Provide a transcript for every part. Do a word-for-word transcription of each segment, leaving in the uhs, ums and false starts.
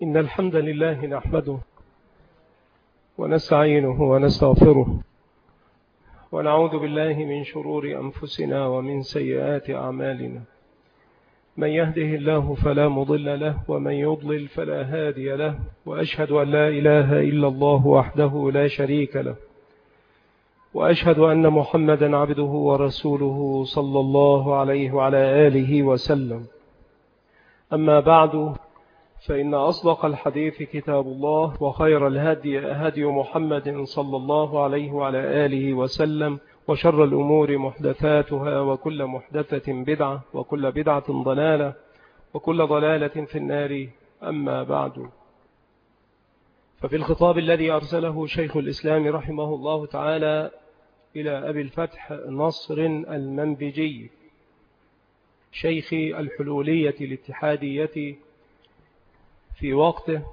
إن الحمد لله نحمده ونستعينه ونستغفره ونعوذ بالله من شرور أنفسنا ومن سيئات أعمالنا. من يهده الله فلا مضل له ومن يضلل فلا هادي له، وأشهد أن لا إله إلا الله وحده لا شريك له، وأشهد أن محمدا عبده ورسوله صلى الله عليه وعلى آله وسلم. أما بعد، فإن أصدق الحديث كتاب الله، وخير الهدي هدي محمد صلى الله عليه وعلى آله وسلم، وشر الأمور محدثاتها، وكل محدثة بدعة، وكل بدعة ضلالة، وكل ضلالة في النار. أما بعد، ففي الخطاب الذي أرسله شيخ الإسلام رحمه الله تعالى إلى أبي الفتح نصر المنبجي شيخ الحلولية الاتحادية في وقته،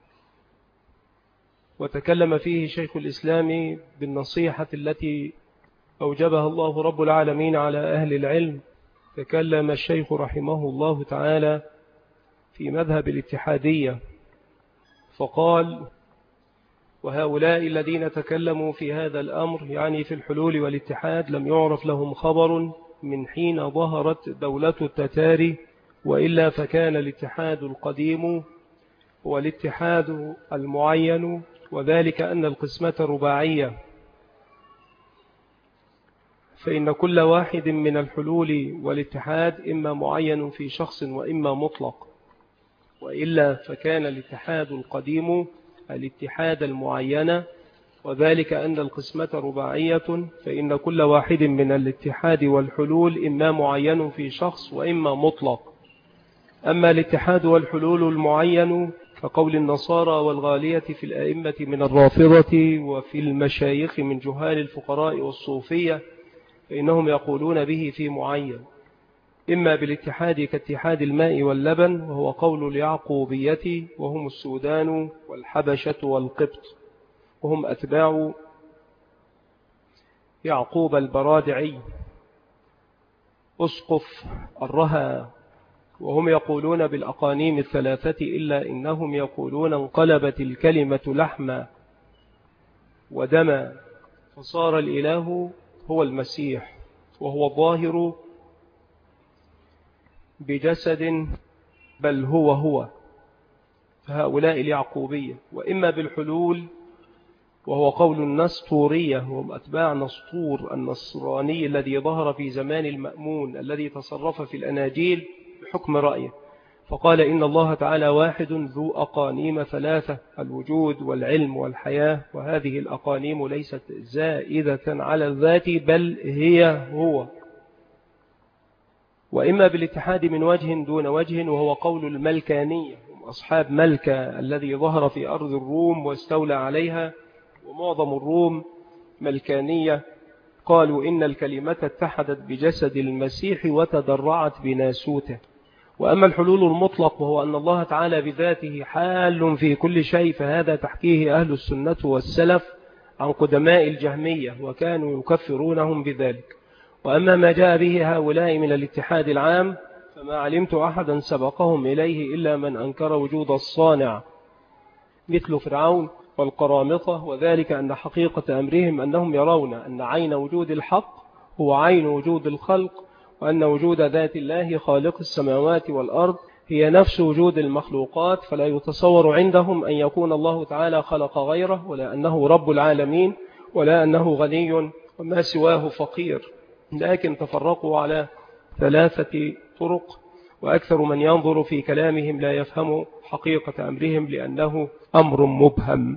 وتكلم فيه شيخ الإسلام بالنصيحة التي أوجبها الله رب العالمين على أهل العلم. تكلم الشيخ رحمه الله تعالى في مذهب الاتحادية فقال: وهؤلاء الذين تكلموا في هذا الأمر، يعني في الحلول والاتحاد، لم يعرف لهم خبر من حين ظهرت دولة التتار، وإلا فكان الاتحاد القديم هو الاتحاد المعين، وذلك أن القسمة رباعية، فإن كل واحد من الحلول والاتحاد إما معين في شخص وإما مطلق، وإلا فكان الاتحاد القديم الاتحاد المعين، وذلك أن القسمة رباعية، فإن كل واحد من الاتحاد والحلول إما معين في شخص وإما مطلق. أما الاتحاد والحلول المعين كقول النصارى والغالية في الأئمة من الرافضة وفي المشايخ من جهال الفقراء والصوفية، فإنهم يقولون به في معين، إما بالاتحاد كاتحاد الماء واللبن، وهو قول اليعقوبية، وهم السودان والحبشة والقبط، وهم أتباع يعقوب البرادعي أسقف الرها، وهم يقولون بالأقانيم الثلاثة، إلا إنهم يقولون انقلبت الكلمة لحما ودما، فصار الإله هو المسيح، وهو الظاهر بجسد، بل هو هو. فهؤلاء اليعقوبية. وإما بالحلول، وهو قول النسطورية، وهم أتباع نسطور النصراني الذي ظهر في زمان المأمون، الذي تصرف في الأناجيل بحكم رأيه، فقال: إن الله تعالى واحد ذو أقانيم ثلاثة، الوجود والعلم والحياة، وهذه الأقانيم ليست زائدة على الذات، بل هي هو. وإما بالاتحاد من وجه دون وجه، وهو قول الملكانية، أصحاب ملكة الذي ظهر في أرض الروم واستولى عليها، ومعظم الروم ملكانية، قالوا إن الكلمة اتحدت بجسد المسيح وتدرعت بناسوته. وأما الحلول المطلق، وهو أن الله تعالى بذاته حال في كل شيء، فهذا تحكيه أهل السنة والسلف عن قدماء الجهمية، وكانوا يكفرونهم بذلك. وأما ما جاء به هؤلاء من الاتحاد العام، فما علمت أحدا سبقهم إليه إلا من أنكر وجود الصانع، مثل فرعون والقرامطة، وذلك أن حقيقة أمرهم أنهم يرون أن عين وجود الحق هو عين وجود الخلق، وأن وجود ذات الله خالق السماوات والأرض هي نفس وجود المخلوقات، فلا يتصور عندهم أن يكون الله تعالى خلق غيره، ولا أنه رب العالمين، ولا أنه غني وما سواه فقير، لكن تفرقوا على ثلاثة طرق، وأكثر من ينظر في كلامهم لا يفهم حقيقة أمرهم، لأنه أمر مبهم.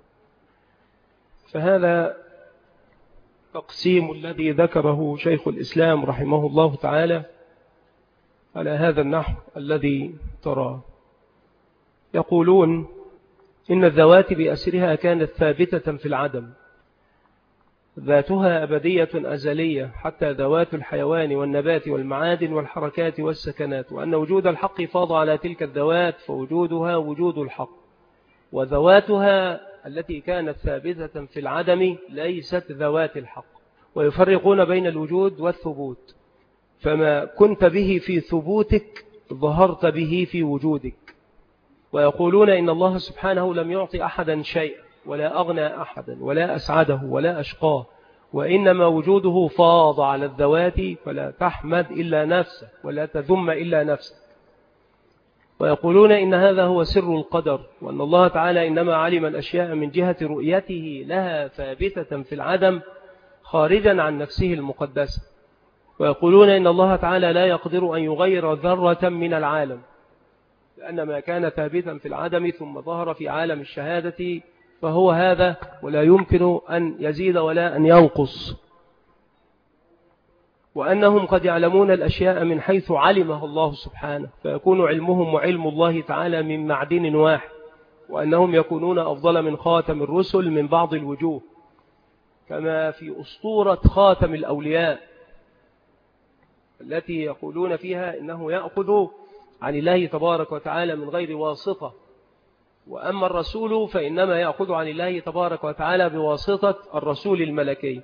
فهذا تقسيم الذي ذكره شيخ الإسلام رحمه الله تعالى على هذا النحو الذي تراه. يقولون إن الذوات بأسرها كانت ثابتة في العدم، ذاتها أبدية أزلية، حتى ذوات الحيوان والنبات والمعادن والحركات والسكنات، وأن وجود الحق فاض على تلك الذوات، فوجودها وجود الحق، وذواتها التي كانت ثابتة في العدم ليست ذوات الحق. ويفرقون بين الوجود والثبوت، فما كنت به في ثبوتك ظهرت به في وجودك، ويقولون إن الله سبحانه لم يعطي أحدا شيئا ولا أغنى أحدا ولا أسعده ولا أشقاه، وإنما وجوده فاض على الذوات، فلا تحمد إلا نفسك ولا تذم إلا نفسك. ويقولون إن هذا هو سر القدر، وأن الله تعالى إنما علم الأشياء من جهة رؤيته لها ثابتة في العدم خارجا عن نفسه المقدسة. ويقولون إن الله تعالى لا يقدر أن يغير ذرة من العالم، لأن ما كان ثابتا في العدم ثم ظهر في عالم الشهادة فهو هذا، ولا يمكن أن يزيد ولا أن ينقص. وأنهم قد يعلمون الأشياء من حيث علمها الله سبحانه، فيكون علمهم وعلم الله تعالى من معدن واحد، وأنهم يكونون أفضل من خاتم الرسل من بعض الوجوه، كما في أسطورة خاتم الأولياء التي يقولون فيها إنه يأخذ عن الله تبارك وتعالى من غير واسطة، وأما الرسول فإنما يأخذ عن الله تبارك وتعالى بواسطة الرسول الملكي،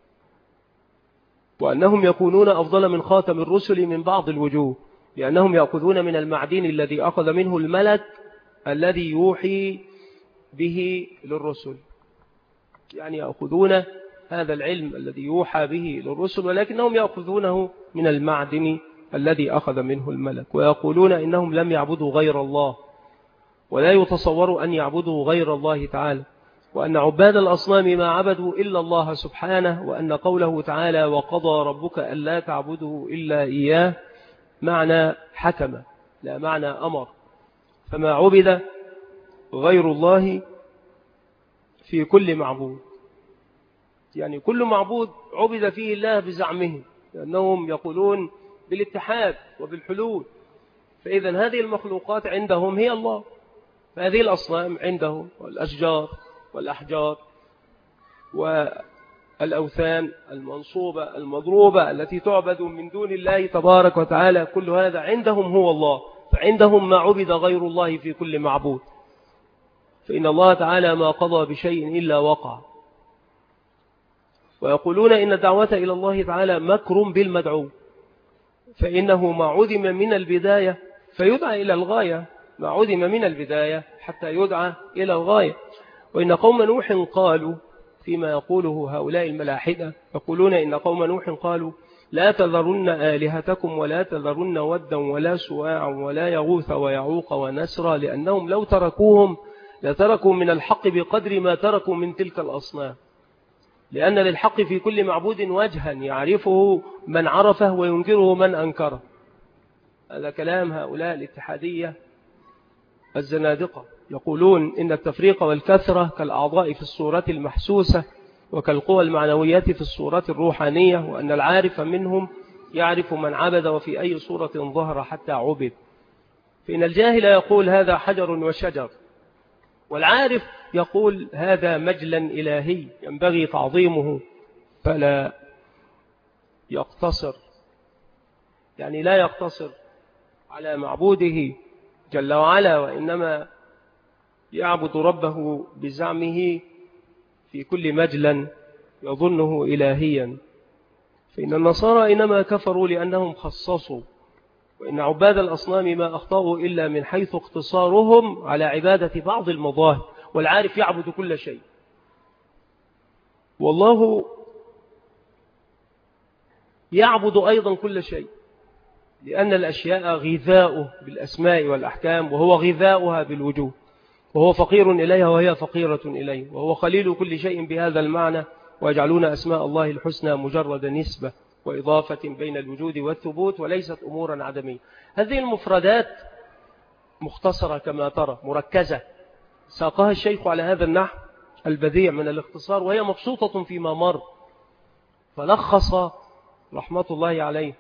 وأنهم يكونون أفضل من خاتم الرسل من بعض الوجوه، لأنهم يأخذون من المعدن الذي أخذ منه الملك الذي يوحي به للرسل، يعني يأخذون هذا العلم الذي يوحى به للرسل، ولكنهم يأخذونه من المعدن الذي أخذ منه الملك. ويقولون إنهم لم يعبدوا غير الله، ولا يتصوروا أن يعبدوا غير الله تعالى، وأن عباد الأصنام ما عبدوا إلا الله سبحانه، وأن قوله تعالى وقضى ربك ألا تعبدوا إلا إياه معنى حكم لا معنى أمر، فما عبد غير الله في كل معبود، يعني كل معبود عبد فيه الله بزعمه، لأنهم يقولون بالاتحاد وبالحلول، فإذا هذه المخلوقات عندهم هي الله، فهذه الأصنام عندهم والأشجار والأحجار والأوثان المنصوبة المضروبة التي تعبد من دون الله تبارك وتعالى، كل هذا عندهم هو الله، فعندهم ما عبد غير الله في كل معبود، فإن الله تعالى ما قضى بشيء إلا وقع. ويقولون إن الدعوة إلى الله تعالى مكر بالمدعو، فإنه ما عدم من البداية فيدعى إلى الغاية، ما عدم من البداية حتى يدعى إلى الغاية. وإن قوم نوح قالوا فيما يقوله هؤلاء الملاحدة، يقولون إن قوم نوح قالوا لا تذرن آلهتكم ولا تذرن ودا ولا سواعا ولا يغوث ويعوق ونسرا، لأنهم لو تركوهم لتركوا من الحق بقدر ما تركوا من تلك الأصنام، لأن للحق في كل معبود وجها يعرفه من عرفه وينكره من أنكره. هذا كلام هؤلاء الاتحادية الزنادقة، يقولون إن التفريق والكثرة كالأعضاء في الصورة المحسوسة وكالقوى المعنوية في الصورة الروحانية، وأن العارف منهم يعرف من عبد وفي أي صورة ظهر حتى عبد. فإن الجاهل يقول هذا حجر وشجر، والعارف يقول هذا مجلا إلهي ينبغي تعظيمه فلا يقتصر، يعني لا يقتصر على معبوده جل وعلا، وإنما يعبد ربه بزعمه في كل مجلا يظنه إلهيا. فإن النصارى إنما كفروا لأنهم خصصوا، وإن عباد الأصنام ما أخطأوا إلا من حيث اقتصارهم على عبادة بعض المظاهر، والعارف يعبد كل شيء، والله يعبد أيضا كل شيء، لأن الأشياء غذاؤه بالأسماء والأحكام، وهو غذاؤها بالوجوه، وهو فقير إليها وهي فقيرة إليه، وهو خليل كل شيء بهذا المعنى. ويجعلون أسماء الله الحسنى مجرد نسبة وإضافة بين الوجود والثبوت، وليست أمورا عدمية. هذه المفردات مختصرة كما ترى، مركزة، ساقها الشيخ على هذا النحو البديع من الاختصار، وهي مبسوطة فيما مر، فلخص رحمة الله عليه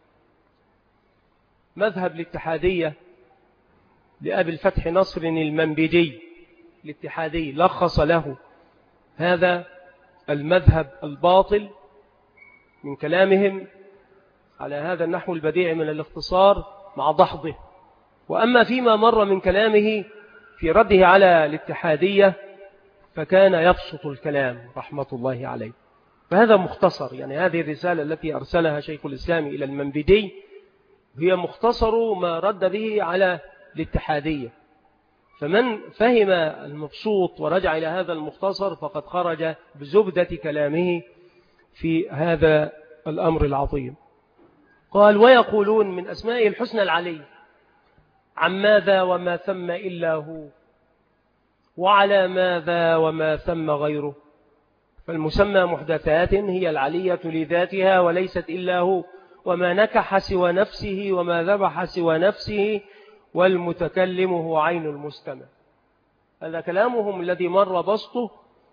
مذهب الاتحادية لأبي الفتح نصر المنبجي الاتحادي، لخص له هذا المذهب الباطل من كلامهم على هذا النحو البديع من الاختصار مع دحضه. وأما فيما مر من كلامه في رده على الاتحادية فكان يبسط الكلام رحمة الله عليه، فهذا مختصر. يعني هذه الرسالة التي أرسلها شيخ الإسلام إلى المنبجي هي مختصر ما رد به على الاتحادية، فمن فهم المبسوط ورجع إلى هذا المختصر فقد خرج بزبدة كلامه في هذا الأمر العظيم. قال ويقولون من أسمائه الحسنى العلي عن ماذا وما ثم إلا هو وعلى ماذا وما ثم غيره، فالمسمى محدثات هي العلية لذاتها وليست إلا هو، وما نكح سوى نفسه وما ذبح سوى نفسه، والمتكلم هو عين المستمع. هذا كلامهم الذي مر بسطه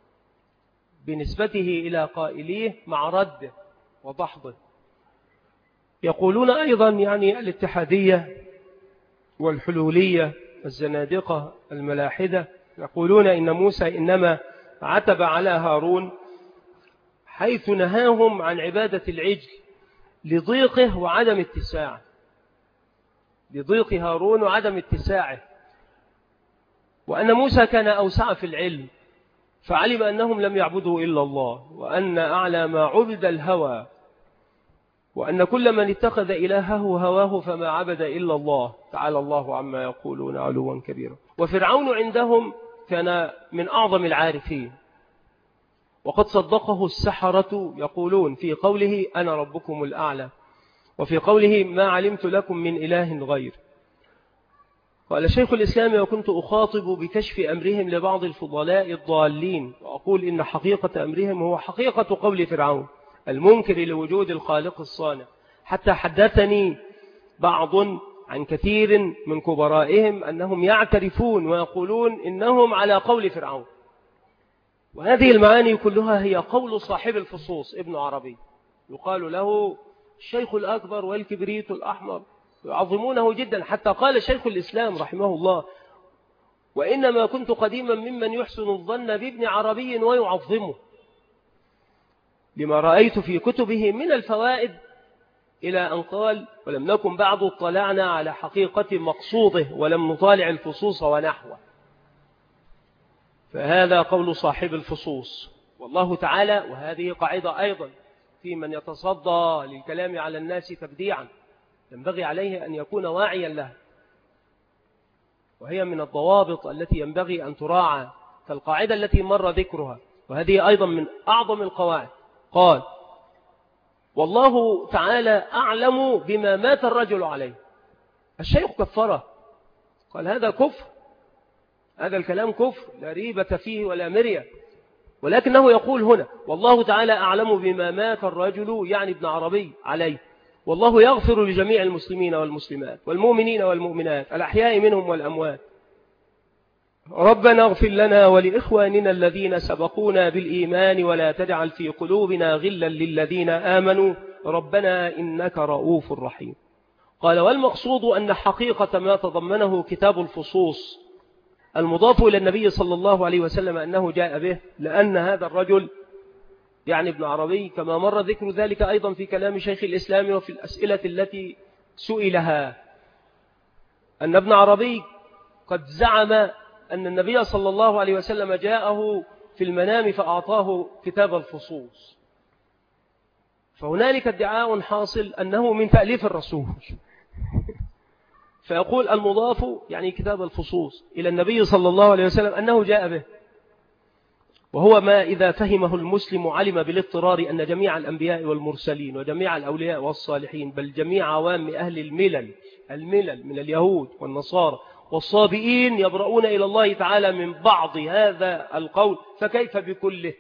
بنسبته إلى قائليه مع رده وضحضه. يقولون أيضا يعني الاتحادية والحلولية الزنادقة الملاحدة يقولون إن موسى إنما عتب على هارون حيث نهاهم عن عبادة العجل لضيقه وعدم اتساعه، لضيق هارون وعدم اتساعه، وأن موسى كان أوسع في العلم فعلم أنهم لم يعبدوا إلا الله، وأن أعلى ما عبد الهوى، وأن كل من اتخذ إلهه هواه فما عبد إلا الله، تعالى الله عما يقولون علوا كبيرا. وفرعون عندهم كان من أعظم العارفين، وقد صدقه السحرة يقولون في قوله أنا ربكم الأعلى، وفي قوله ما علمت لكم من إله غير. قال شيخ الإسلام وكنت أخاطب بكشف أمرهم لبعض الفضلاء الضالين، وأقول إن حقيقة أمرهم هو حقيقة قول فرعون المنكر لوجود الخالق الصانع، حتى حدثني بعض عن كثير من كبرائهم أنهم يعترفون ويقولون إنهم على قول فرعون. وهذه المعاني كلها هي قول صاحب الفصوص ابن عربي، يقال له الشيخ الأكبر والكبريت الأحمر، يعظمونه جدا، حتى قال شيخ الإسلام رحمه الله وإنما كنت قديما ممن يحسن الظن بابن عربي ويعظمه لما رأيت في كتبه من الفوائد، إلى أن قال ولم نكن بعد اطلعنا على حقيقة مقصوده ولم نطالع الفصوص ونحوه. فهذا قول صاحب الفصوص، والله تعالى، وهذه قاعدة أيضا في من يتصدى للكلام على الناس تبديعا ينبغي عليه أن يكون واعيا لها، وهي من الضوابط التي ينبغي أن تراعى كالقاعدة التي مر ذكرها، وهذه أيضا من أعظم القواعد. قال والله تعالى أعلم بما مات الرجل عليه. الشيخ كفره، قال هذا كفر، هذا الكلام كفر لا ريبة فيه ولا مرية، ولكنه يقول هنا والله تعالى أعلم بما مات الرجل يعني ابن عربي عليه، والله يغفر لجميع المسلمين والمسلمات والمؤمنين والمؤمنات الأحياء منهم والأموات، ربنا اغفر لنا ولإخواننا الذين سبقونا بالإيمان ولا تجعل في قلوبنا غلا للذين آمنوا ربنا إنك رؤوف رحيم. قال والمقصود أن حقيقة ما تضمنه كتاب الفصوص المضاف إلى النبي صلى الله عليه وسلم أنه جاء به، لأن هذا الرجل يعني ابن عربي كما مر ذكر ذلك أيضا في كلام شيخ الإسلام وفي الأسئلة التي سئلها، أن ابن عربي قد زعم أن النبي صلى الله عليه وسلم جاءه في المنام فأعطاه كتاب الفصوص، فهنالك ادعاء حاصل أنه من تأليف الرسول فيقول المضاف يعني كتاب الفصوص إلى النبي صلى الله عليه وسلم أنه جاء به، وهو ما إذا فهمه المسلم علم بالاضطرار أن جميع الأنبياء والمرسلين وجميع الأولياء والصالحين بل جميع عوام أهل الملل الملل من اليهود والنصارى والصابئين يبرؤون إلى الله تعالى من بعض هذا القول، فكيف بكله؟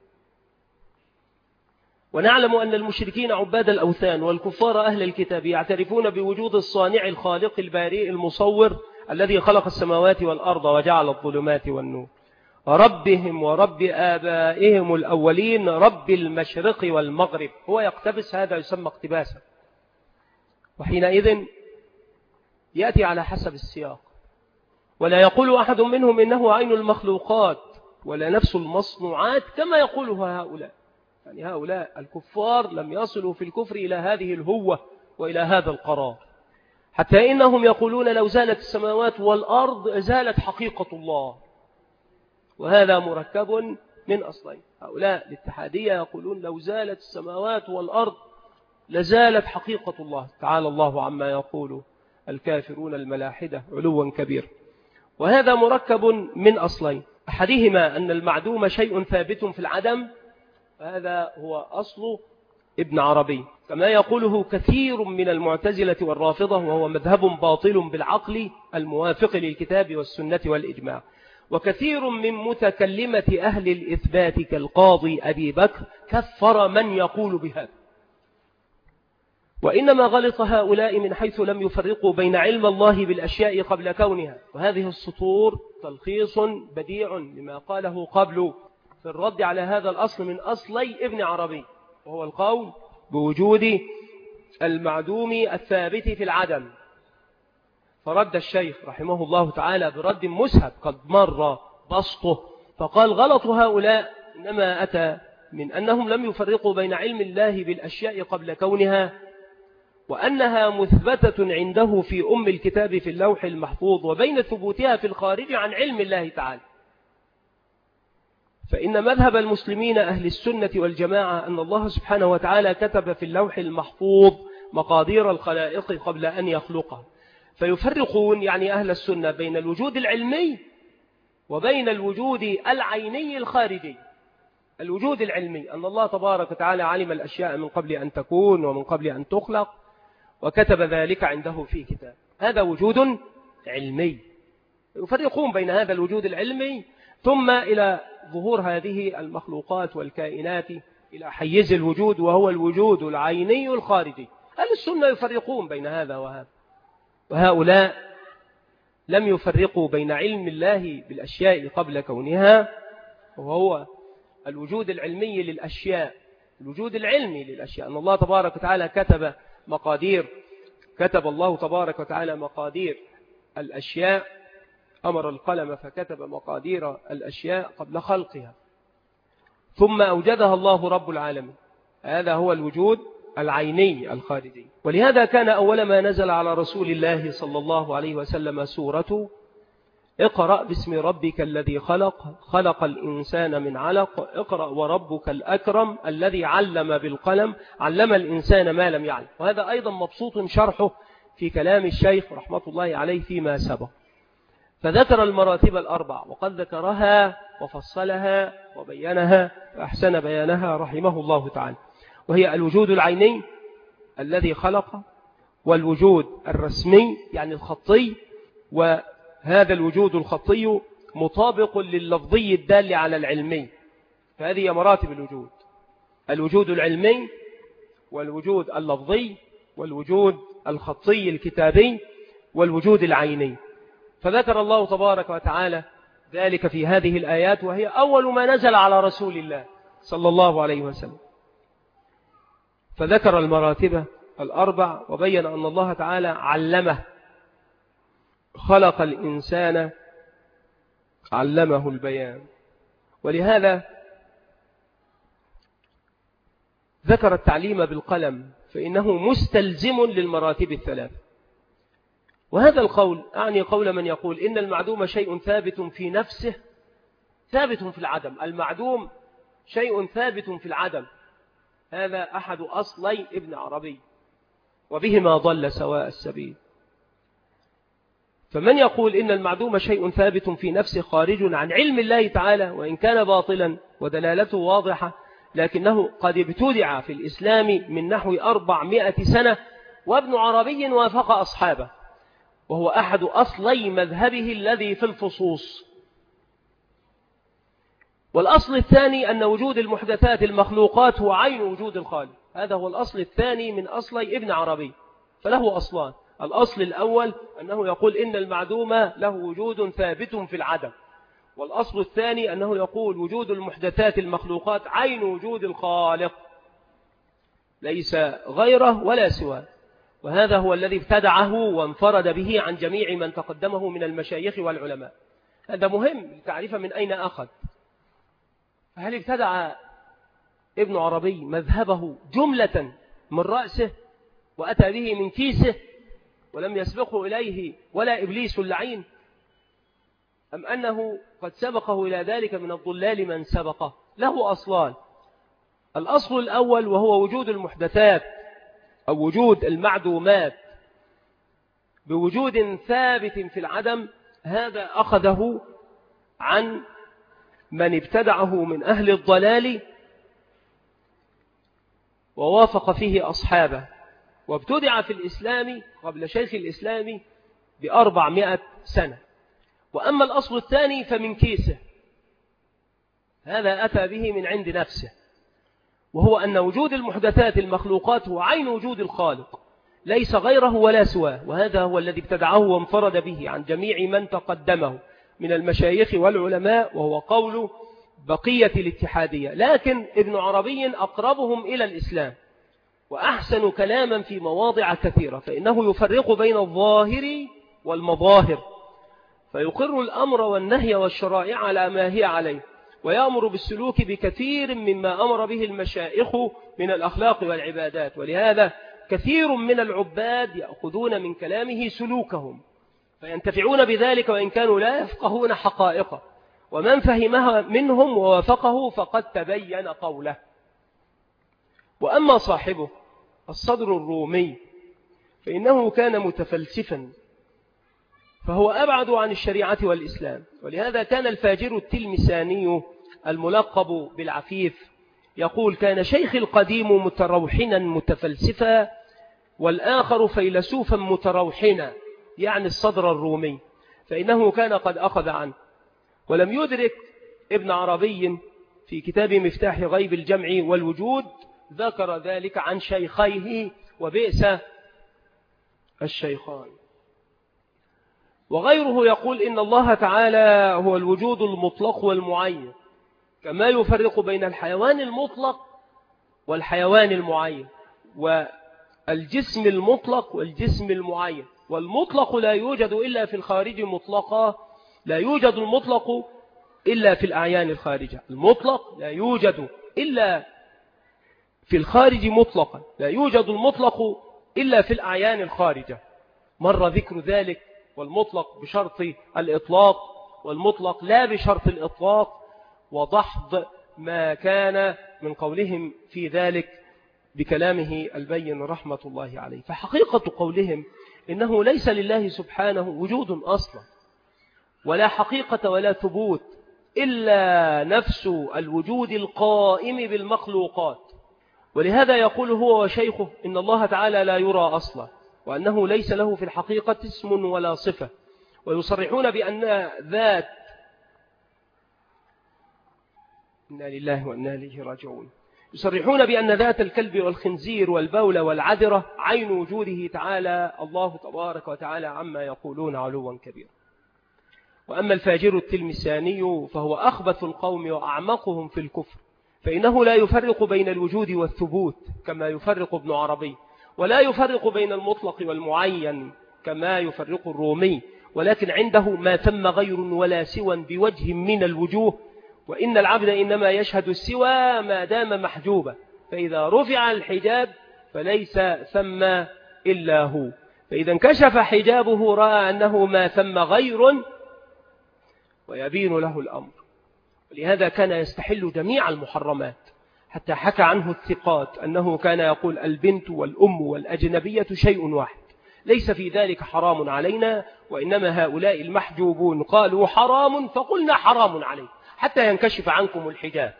ونعلم أن المشركين عباد الأوثان والكفار أهل الكتاب يعترفون بوجود الصانع الخالق البارئ المصور الذي خلق السماوات والأرض وجعل الظلمات والنور، ربهم ورب آبائهم الأولين رب المشرق والمغرب. هو يقتبس، هذا يسمى اقتباسا، وحينئذ يأتي على حسب السياق. ولا يقول أحد منهم إنه عين المخلوقات ولا نفس المصنوعات كما يقولها هؤلاء، يعني هؤلاء الكفار لم يصلوا في الكفر إلى هذه الهوة وإلى هذا القرار، حتى إنهم يقولون لو زالت السماوات والأرض زالت حقيقة الله، وهذا مركب من أصلين. هؤلاء الاتحادية يقولون لو زالت السماوات والأرض لزالت حقيقة الله، تعالى الله عما يقول الكافرون الملاحدة علوا كبير. وهذا مركب من أصلين، أحدهما أن المعدوم شيء ثابت في العدم، هذا هو أصل ابن عربي كما يقوله كثير من المعتزلة والرافضة، وهو مذهب باطل بالعقل الموافق للكتاب والسنة والإجماع. وكثير من متكلمة أهل الإثبات كالقاضي أبي بكر كفر من يقول بهذا، وإنما غلط هؤلاء من حيث لم يفرقوا بين علم الله بالأشياء قبل كونها. وهذه السطور تلخيص بديع لما قاله قبل في الرد على هذا الأصل من أصلي ابن عربي، وهو القول بوجود المعدوم الثابت في العدم. فرد الشيخ رحمه الله تعالى برد مسهب قد مر بسطه، فقال غلط هؤلاء إنما أتى من أنهم لم يفرقوا بين علم الله بالأشياء قبل كونها، وأنها مثبتة عنده في أم الكتاب في اللوح المحفوظ، وبين ثبوتها في الخارج عن علم الله تعالى. فإن مذهب المسلمين أهل السنة والجماعة أن الله سبحانه وتعالى كتب في اللوح المحفوظ مقادير الخلائق قبل أن يخلقها، فيفرقون يعني أهل السنة بين الوجود العلمي وبين الوجود العيني الخارجي. الوجود العلمي أن الله تبارك وتعالى علم الأشياء من قبل أن تكون ومن قبل أن تخلق، وكتب ذلك عنده في كتاب، هذا وجود علمي. يفرقون بين هذا الوجود العلمي ثم إلى ظهور هذه المخلوقات والكائنات إلى حيز الوجود وهو الوجود العيني الخارجي. أهل السنة يفرقون بين هذا وهذا، وهؤلاء لم يفرقوا بين علم الله بالأشياء قبل كونها، وهو الوجود العلمي للأشياء، الوجود العلمي للأشياء، أن الله تبارك وتعالى كتب مقادير، كتب الله تبارك وتعالى مقادير الأشياء، أمر القلم فكتب مقادير الأشياء قبل خلقها، ثم أوجدها الله رب العالمين. هذا هو الوجود العيني الخارجي. ولهذا كان أول ما نزل على رسول الله صلى الله عليه وسلم سورة اقرأ باسم ربك الذي خلق، خلق الإنسان من علق، اقرأ وربك الأكرم الذي علم بالقلم، علم الإنسان ما لم يعلم. وهذا أيضا مبسوط شرحه في كلام الشيخ رحمة الله عليه فيما سبق. فذكر المراتب الأربع وقد ذكرها وفصلها وبينها فأحسن بيانها رحمه الله تعالى، وهي الوجود العيني الذي خلق، والوجود الرسمي يعني الخطي، وهذا الوجود الخطي مطابق لللفظي الدال على العلمي. فهذه مراتب الوجود: الوجود العلمي والوجود اللفظي والوجود الخطي الكتابي والوجود العيني. فذكر الله تبارك وتعالى ذلك في هذه الآيات، وهي أول ما نزل على رسول الله صلى الله عليه وسلم. فذكر المراتب الأربع وبين أن الله تعالى علمه، خلق الإنسان علمه البيان. ولهذا ذكر التعليم بالقلم فإنه مستلزم للمراتب الثلاث. وهذا القول أعني قول من يقول إن المعدوم شيء ثابت في نفسه ثابت في العدم. المعدوم شيء ثابت في العدم، هذا أحد أصلي ابن عربي، وبهما ضل سواء السبيل. فمن يقول إن المعدوم شيء ثابت في نفسه خارج عن علم الله تعالى، وإن كان باطلا ودلالته واضحة، لكنه قد ابتدع في الإسلام من نحو أربعمائة سنة، وابن عربي وافق أصحابه، وهو أحد أصلي مذهبه الذي في الفصوص. والأصل الثاني أن وجود المحدثات المخلوقات هو عين وجود الخالق، هذا هو الأصل الثاني من أصلي ابن عربي، فله أصلان. الأصل الأول أنه يقول إن المعدوم له وجود ثابت في العدم، والأصل الثاني أنه يقول وجود المحدثات المخلوقات عين وجود الخالق ليس غيره ولا سواه. وهذا هو الذي ابتدعه وانفرد به عن جميع من تقدمه من المشايخ والعلماء. هذا مهم لتعرف من أين أخذ. فهل ابتدع ابن عربي مذهبه جملة من رأسه وأتى به من كيسه ولم يسبقه إليه ولا إبليس اللعين، أم أنه قد سبقه إلى ذلك من الضلال من سبقه؟ له أصلان. الأصل الأول وهو وجود المحدثات أو وجود المعدومات بوجود ثابت في العدم، هذا أخذه عن من ابتدعه من أهل الضلال ووافق فيه أصحابه، وابتدع في الإسلام قبل شيخ الإسلام بأربعمائة سنة. وأما الأصل الثاني فمن كيسه، هذا أتى به من عند نفسه، وهو أن وجود المحدثات المخلوقات هو عين وجود الخالق، ليس غيره ولا سواه، وهذا هو الذي ابتدعه وانفرد به عن جميع من تقدمه من المشايخ والعلماء، وهو قول بقية الاتحادية. لكن ابن عربي أقربهم إلى الإسلام وأحسن كلاما في مواضع كثيرة، فإنه يفرق بين الظاهر والمظاهر، فيقر الأمر والنهي والشرائع على ما هي عليه، ويأمر بالسلوك بكثير مما أمر به المشايخ من الأخلاق والعبادات. ولهذا كثير من العباد يأخذون من كلامه سلوكهم فينتفعون بذلك وإن كانوا لا يفقهون حقائقه، ومن فهمها منهم ووافقه فقد تبين قوله. وأما صاحبه الصدر الرومي فإنه كان متفلسفا، فهو أبعد عن الشريعة والإسلام. ولهذا كان الفاجر التلمساني الملقب بالعفيف يقول: كان شيخ القديم متروحنا متفلسفا، والآخر فيلسوفا متروحنا، يعني الصدر الرومي، فإنه كان قد أخذ عنه. ولم يدرك ابن عربي في كتاب مفتاح غيب الجمع والوجود ذكر ذلك عن شيخيه، وبئس الشيخان. وغيره يقول إن الله تعالى هو الوجود المطلق والمعين، كما يفرق بين الحيوان المطلق والحيوان المعين، والجسم المطلق والجسم المعين. والمطلق لا يوجد إلا في الخارج مطلقا، لا يوجد المطلق إلا في الأعيان الخارجة. المطلق لا يوجد إلا في الخارج مطلقا، لا يوجد المطلق إلا في الأعيان الخارجة، مر ذكر ذلك. والمطلق بشرط الإطلاق، والمطلق لا بشرط الإطلاق، وضحض ما كان من قولهم في ذلك بكلامه البين رحمة الله عليه. فحقيقة قولهم إنه ليس لله سبحانه وجود أصلا، ولا حقيقة ولا ثبوت، إلا نفس الوجود القائم بالمخلوقات. ولهذا يقول هو وشيخه إن الله تعالى لا يرى أصلا، وأنه ليس له في الحقيقة اسم ولا صفة. ويصرحون بأن ذات إنا لله وإنا إليه راجعون يصرحون بأن ذات الكلب والخنزير والبول والعذرة عين وجوده تعالى الله تبارك وتعالى عما يقولون علوا كبيرا. وأما الفاجر التلمساني فهو أخبث القوم وأعمقهم في الكفر، فإنه لا يفرق بين الوجود والثبوت كما يفرق ابن عربي، ولا يفرق بين المطلق والمعين كما يفرق الرومي، ولكن عنده ما ثم غير ولا سوى بوجه من الوجوه. وإن العبد إنما يشهد السوى ما دام محجوبا، فإذا رفع الحجاب فليس ثم إلا هو، فإذا انكشف حجابه رأى أنه ما ثم غير ويبين له الأمر. ولهذا كان يستحل جميع المحرمات، حتى حكى عنه الثقات أنه كان يقول البنت والأم والأجنبية شيء واحد، ليس في ذلك حرام علينا، وإنما هؤلاء المحجوبون قالوا حرام فقلنا حرام عليه حتى ينكشف عنكم الحجاب.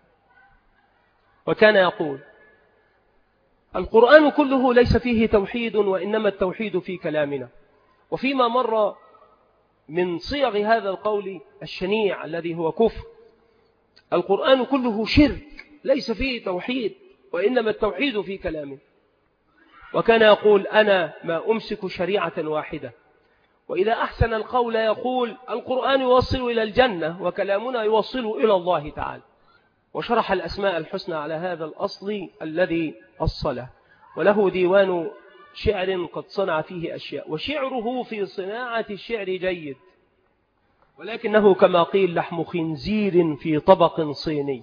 وكان يقول القرآن كله ليس فيه توحيد، وإنما التوحيد في كلامنا. وفيما مر من صيغ هذا القول الشنيع الذي هو كفر، القرآن كله شرك ليس فيه توحيد، وإنما التوحيد في كلامه. وكان يقول أنا ما أمسك شريعة واحدة، وإذا أحسن القول يقول القرآن يوصل إلى الجنة وكلامنا يوصل إلى الله تعالى. وشرح الأسماء الحسنى على هذا الأصل الذي أصله، وله ديوان شعر قد صنع فيه أشياء، وشعره في صناعة الشعر جيد، ولكنه كما قيل لحم خنزير في طبق صيني.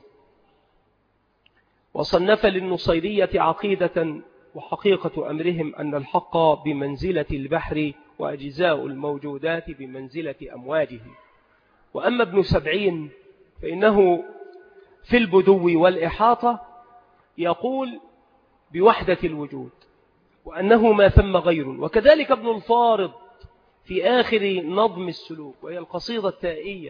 وصنف للنصيرية عقيدة وحقيقة أمرهم أن الحق بمنزلة البحر وأجزاء الموجودات بمنزلة أمواجه. وأما ابن سبعين فإنه في البدو والإحاطة يقول بوحدة الوجود، وأنه ما ثم غير. وكذلك ابن الفارض في آخر نظم السلوك، وهي القصيدة التائية،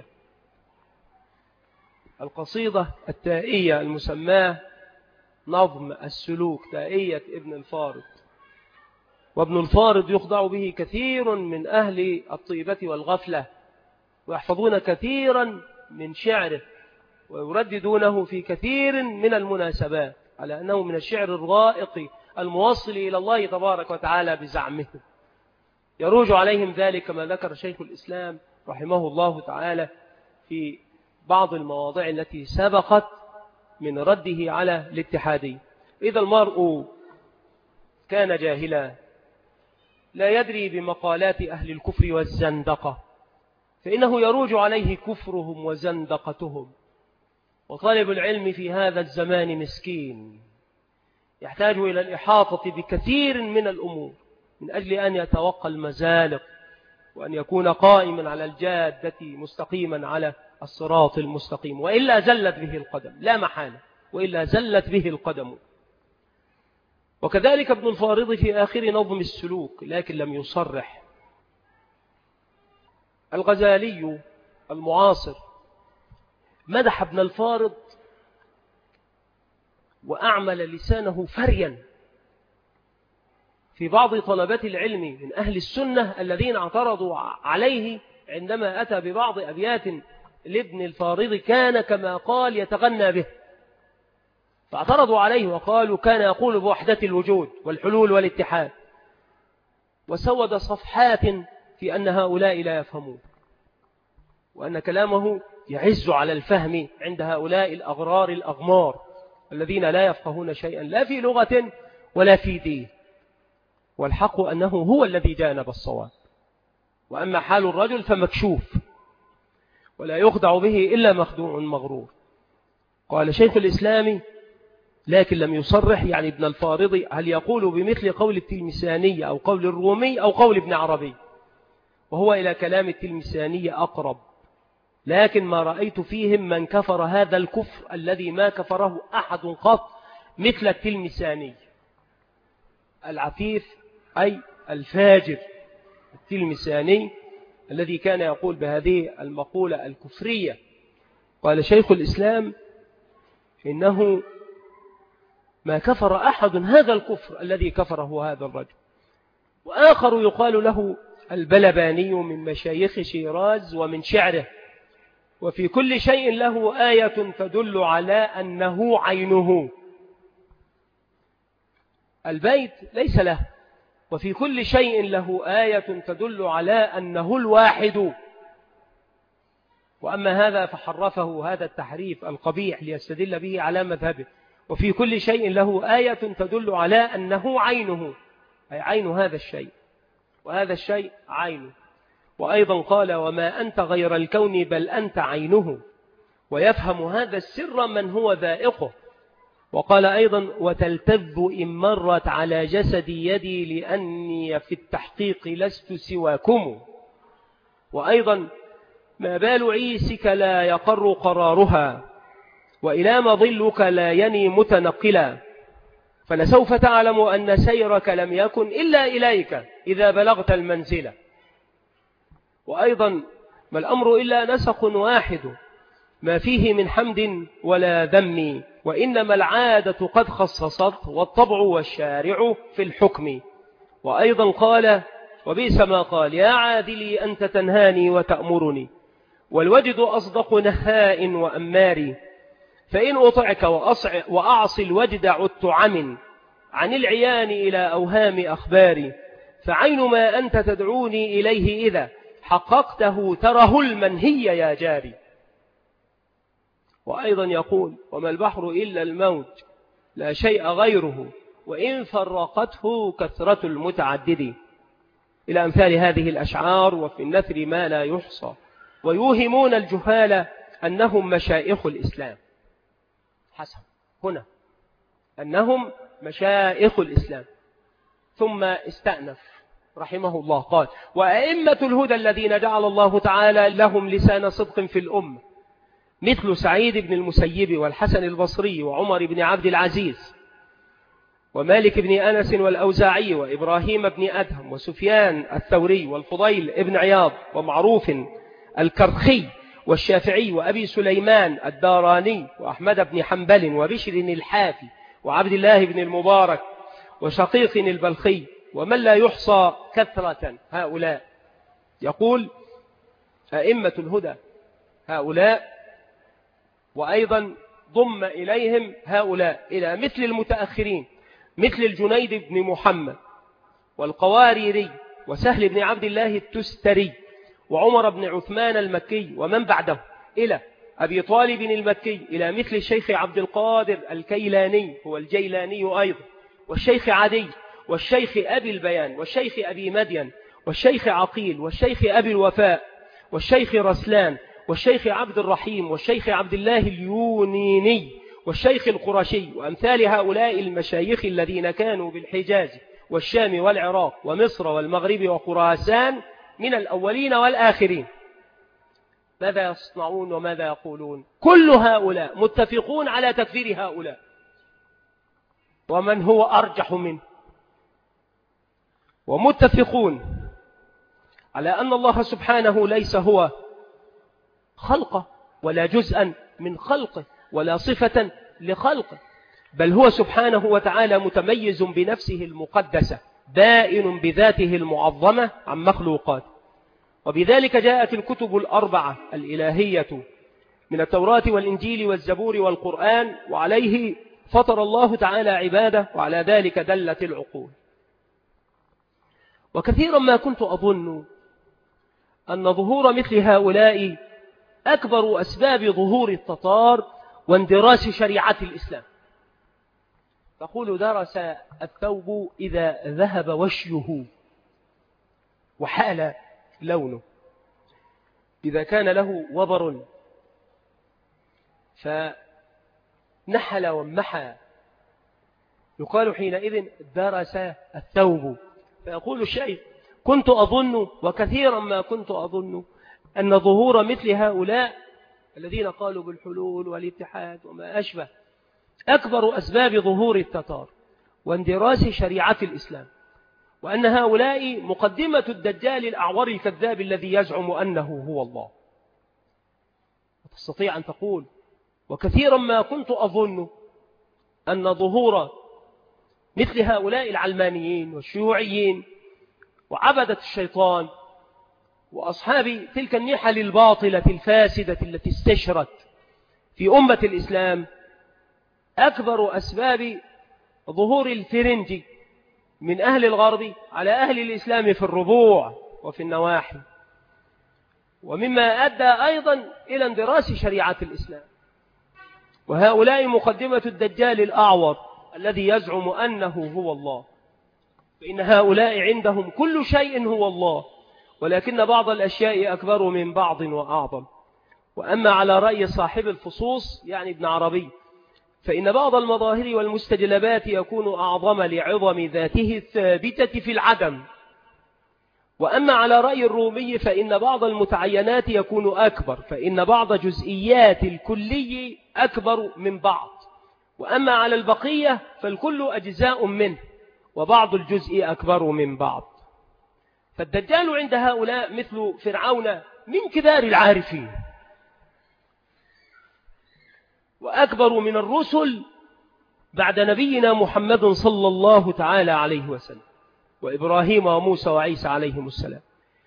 القصيدة التائية المسماة نظم السلوك، تائية ابن الفارض. وابن الفارض يخضع به كثير من أهل الطيبة والغفلة، ويحفظون كثيرا من شعره ويرددونه في كثير من المناسبات، على أنه من الشعر الرائق الموصل إلى الله تبارك وتعالى بزعمه. يروج عليهم ذلك كما ذكر شيخ الإسلام رحمه الله تعالى في بعض المواضع التي سبقت من رده على الاتحادي. إذا المرء كان جاهلا لا يدري بمقالات أهل الكفر والزندقة، فإنه يروج عليه كفرهم وزندقتهم. وطالب العلم في هذا الزمان مسكين، يحتاج إلى الإحاطة بكثير من الأمور من أجل أن يتوقى المزالق، وأن يكون قائما على الجادة مستقيما على الصراط المستقيم، وإلا زلت به القدم لا محالة، وإلا زلت به القدم. وكذلك ابن الفارض في آخر نظم السلوك، لكن لم يصرح. الغزالي المعاصر مدح ابن الفارض وأعمل لسانه فريا في بعض طلبة العلم من أهل السنة الذين اعترضوا عليه عندما أتى ببعض أبيات لابن الفارض كان كما قال يتغنى به، فاعترضوا عليه وقالوا كان يقول بوحدة الوجود والحلول والاتحاد، وسود صفحات في أن هؤلاء لا يفهمون، وأن كلامه يعز على الفهم عند هؤلاء الأغرار الأغمار الذين لا يفقهون شيئا لا في لغة ولا في دين. والحق أنه هو الذي جانب الصواب، وأما حال الرجل فمكشوف ولا يخدع به إلا مخدوع مغرور. قال شيخ الإسلام لكن لم يصرح، يعني ابن الفارض هل يقول بمثل قول التلمساني أو قول الرومي أو قول ابن عربي، وهو إلى كلام التلمساني أقرب، لكن ما رأيت فيهم من كفر هذا الكفر الذي ما كفره أحد قط مثل التلمساني العفيف أي الفاجر التلمساني الذي كان يقول بهذه المقولة الكفرية. قال شيخ الإسلام إنه ما كفر أحد هذا الكفر الذي كفره هذا الرجل. وآخر يقال له البلباني من مشايخ شيراز ومن شعره، وفي كل شيء له آية تدل على أنه عينه. البيت ليس له، وفي كل شيء له آية تدل على أنه الواحد. وأما هذا فحرفه هذا التحريف القبيح ليستدل به على مذهبه. وفي كل شيء له آية تدل على أنه عينه، أي عين هذا الشيء، وهذا الشيء عينه. وأيضا قال وما أنت غير الكون بل أنت عينه، ويفهم هذا السر من هو ذائقه. وقال أيضا وتلتذ إن مرت على جسدي يدي لأني في التحقيق لست سواكم. وأيضا ما بال عيسك لا يقر قرارها، وإلى ما ظلك لا يني متنقلا، فلسوف تعلم أن سيرك لم يكن إلا إليك إذا بلغت المنزلة. وأيضا ما الأمر إلا نسق واحد ما فيه من حمد ولا ذم، وإنما العادة قد خصصت والطبع والشارع في الحكم. وأيضا قال وبئس ما قال يا عادلي أنت تنهاني وتأمرني، والوجد أصدق نهاء وأمار، فإن أطعك وأعصي الوجد عدت عمن عن العيان إلى أوهام أخباري، فعين ما أنت تدعوني إليه إذا حققته تره المنهي يا جاري. وأيضا يقول وما البحر إلا الموج لا شيء غيره، وإن فرقته كثرة المتعدد، إلى أمثال هذه الأشعار. وفي النثر ما لا يحصى، ويوهمون الجهال أنهم مشايخ الإسلام. حسن هنا أنهم مشايخ الإسلام. ثم استأنف رحمه الله قال وأئمة الهدى الذين جعل الله تعالى لهم لسان صدق في الأمة مثل سعيد بن المسيب والحسن البصري وعمر بن عبد العزيز ومالك بن أنس والأوزاعي وإبراهيم بن أدهم وسفيان الثوري والفضيل ابن عياض ومعروف الكرخي والشافعي وأبي سليمان الداراني وأحمد بن حنبل وبشر الحافي وعبد الله بن المبارك وشقيق البلخي ومن لا يحصى كثرة. هؤلاء يقول أئمة الهدى هؤلاء، وأيضا ضم إليهم هؤلاء إلى مثل المتأخرين مثل الجنيد بن محمد والقواريري وسهل بن عبد الله التستري وعمر بن عثمان المكي ومن بعده، إلى أبي طالب المكي، إلى مثل الشيخ عبد القادر الكيلاني هو الجيلاني أيضا، والشيخ عدي والشيخ أبي البيان والشيخ أبي مدين والشيخ عقيل والشيخ أبي الوفاء والشيخ رسلان والشيخ عبد الرحيم والشيخ عبد الله اليونيني والشيخ القرشي وأمثال هؤلاء المشايخ الذين كانوا بالحجاز والشام والعراق ومصر والمغرب وخراسان من الأولين والآخرين. ماذا يصنعون وماذا يقولون؟ كل هؤلاء متفقون على تكفير هؤلاء، ومن هو أرجح منه، ومتفقون على أن الله سبحانه ليس هو خلقه ولا جزءا من خلقه ولا صفة لخلقه، بل هو سبحانه وتعالى متميز بنفسه المقدسة بائن بذاته المعظمة عن مخلوقاته. وبذلك جاءت الكتب الأربعة الإلهية من التوراة والإنجيل والزبور والقرآن، وعليه فطر الله تعالى عباده، وعلى ذلك دلت العقول. وكثيرا ما كنت أظن أن ظهور مثل هؤلاء أكبر أسباب ظهور التتار واندراس شريعة الإسلام. تقول درس الثوب إذا ذهب وشيه وحال لونه، إذا كان له وبر فنحل ومحى يقال حينئذ درس الثوب. فيقول الشيخ كنت أظن وكثيرا ما كنت أظن أن ظهور مثل هؤلاء الذين قالوا بالحلول والاتحاد وما أشبه أكبر أسباب ظهور التتار واندراس شريعة الإسلام، وأن هؤلاء مقدمة الدجال الأعور الكذاب الذي يزعم أنه هو الله. وتستطيع أن تقول وكثيرا ما كنت أظن أن ظهور مثل هؤلاء العلمانيين والشيوعيين وعبدة الشيطان وأصحاب تلك النحل الباطلة الفاسدة التي استشرت في أمة الإسلام أكبر أسباب ظهور الفرنج من أهل الغرب على أهل الإسلام في الربوع وفي النواحي، ومما أدى أيضا إلى اندراس شريعة الإسلام. وهؤلاء مقدمة الدجال الأعور الذي يزعم أنه هو الله، فإن هؤلاء عندهم كل شيء هو الله، ولكن بعض الأشياء أكبر من بعض وأعظم. وأما على رأي صاحب الفصوص يعني ابن عربي، فإن بعض المظاهر والمستجلبات يكون أعظم لعظم ذاته الثابتة في العدم. وأما على رأي الرومي فإن بعض المتعينات يكون أكبر، فإن بعض جزئيات الكلي أكبر من بعض. وأما على البقية فالكل أجزاء منه، وبعض الجزء أكبر من بعض. فالدجال عند هؤلاء مثل فرعون من كبار العارفين، وأكبر من الرسل بعد نبينا محمد صلى الله تعالى عليه وسلم، وإبراهيم وموسى وعيسى عليهم السلام.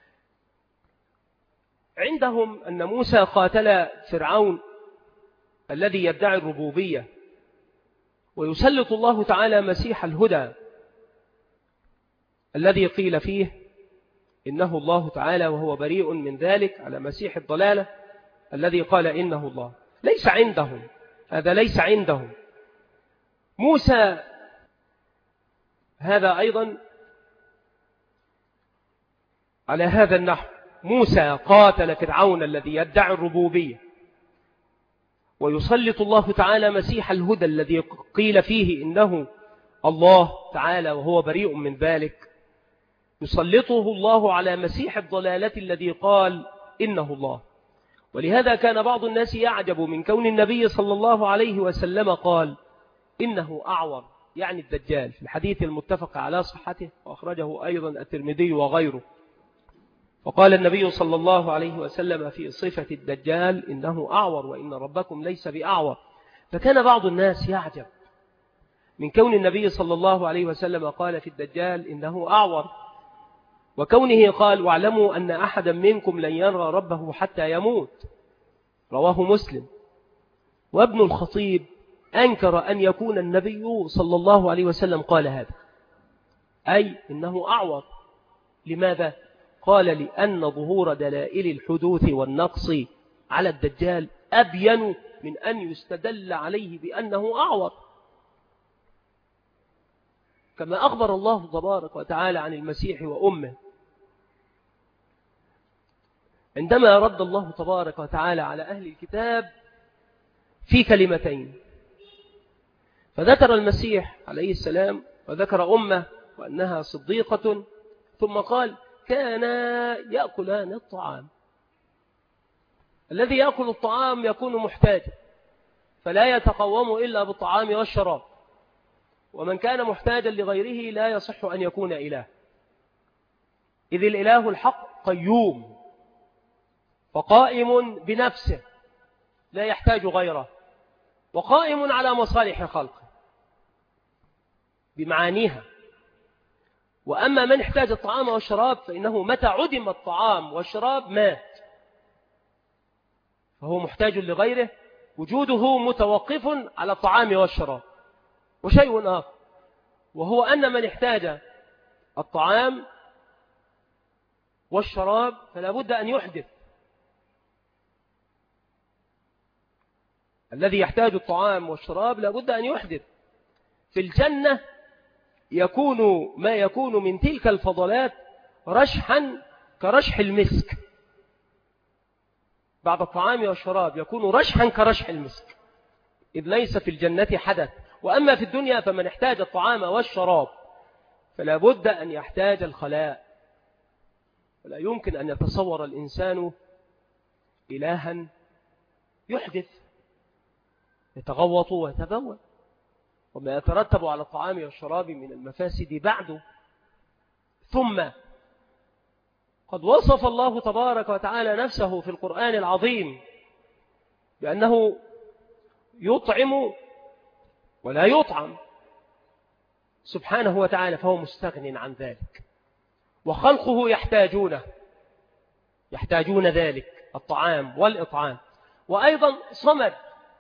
عندهم أن موسى قاتل فرعون الذي يدعي الربوبية، ويسلط الله تعالى مسيح الهدى الذي قيل فيه إنه الله تعالى وهو بريء من ذلك، على مسيح الضلالة الذي قال إنه الله. ليس عندهم هذا، ليس عندهم. موسى هذا أيضا على هذا النحو، موسى قاتل فرعون الذي يدعي الربوبية، ويسلط الله تعالى مسيح الهدى الذي قيل فيه إنه الله تعالى وهو بريء من ذلك، يسلطه الله على مسيح الضلالة الذي قال إنه الله. ولهذا كان بعض الناس يعجب من كون النبي صلى الله عليه وسلم قال إنه أعور، يعني الدجال في الحديث المتفق على صحته وأخرجه أيضا الترمذي وغيره. وقال النبي صلى الله عليه وسلم في صفة الدجال إنه أعور وإن ربكم ليس بأعور. فكان بعض الناس يعجب من كون النبي صلى الله عليه وسلم قال في الدجال إنه أعور، وكونه قال واعلموا أن أحدا منكم لن يرى ربه حتى يموت، رواه مسلم. وابن الخطيب أنكر أن يكون النبي صلى الله عليه وسلم قال هذا، أي إنه أعور. لماذا؟ قال لأن ظهور دلائل الحدوث والنقص على الدجال أبين من أن يستدل عليه بأنه أعور، كما أخبر الله تبارك وتعالى عن المسيح وأمه عندما رد الله تبارك وتعالى على أهل الكتاب في كلمتين، فذكر المسيح عليه السلام وذكر أمه وأنها صديقة، ثم قال كانا يأكلان الطعام. الذي يأكل الطعام يكون محتاجا فلا يتقوم إلا بالطعام والشراب، ومن كان محتاجا لغيره لا يصح أن يكون إله، إذ الإله الحق قيوم فقائم بنفسه لا يحتاج غيره، وقائم على مصالح خلقه بمعانيها. وأما من احتاج الطعام والشراب فإنه متى عدم الطعام والشراب مات، فهو محتاج لغيره، وجوده متوقف على الطعام والشراب. وشيء آخر وهو أن من احتاج الطعام والشراب فلا بد أن يحدث. الذي يحتاج الطعام والشراب لا بد أن يحدث. في الجنة يكون ما يكون من تلك الفضلات رشحا كرشح المسك، بعد الطعام والشراب يكون رشحا كرشح المسك، إذ ليس في الجنة حدث. وأما في الدنيا فمن احتاج الطعام والشراب فلا بد أن يحتاج الخلاء، ولا يمكن أن يتصور الإنسان إلها يحدث يتغوط ويتبول، وما يترتب على الطعام والشراب من المفاسد بعده. ثم قد وصف الله تبارك وتعالى نفسه في القرآن العظيم بأنه يطعم ولا يطعم سبحانه وتعالى، فهو مستغن عن ذلك، وخلقه يحتاجونه يحتاجون ذلك الطعام والإطعام. وأيضا صمد،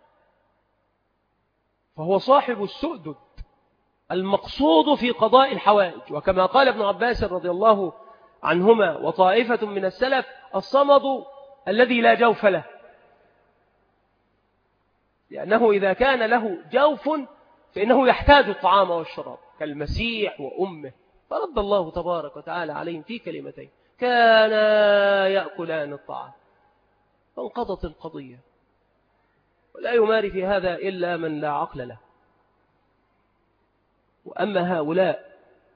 فهو صاحب السؤدد المقصود في قضاء الحوائج، وكما قال ابن عباس رضي الله عنهما وطائفة من السلف الصمد الذي لا جوف له، لأنه إذا كان له جوف فإنه يحتاج الطعام والشراب كالمسيح وأمه. فرد الله تبارك وتعالى عليهم في كلمتين كانا يأكلان الطعام، فانقضت القضية. ولا يماري في هذا إلا من لا عقل له. وأما هؤلاء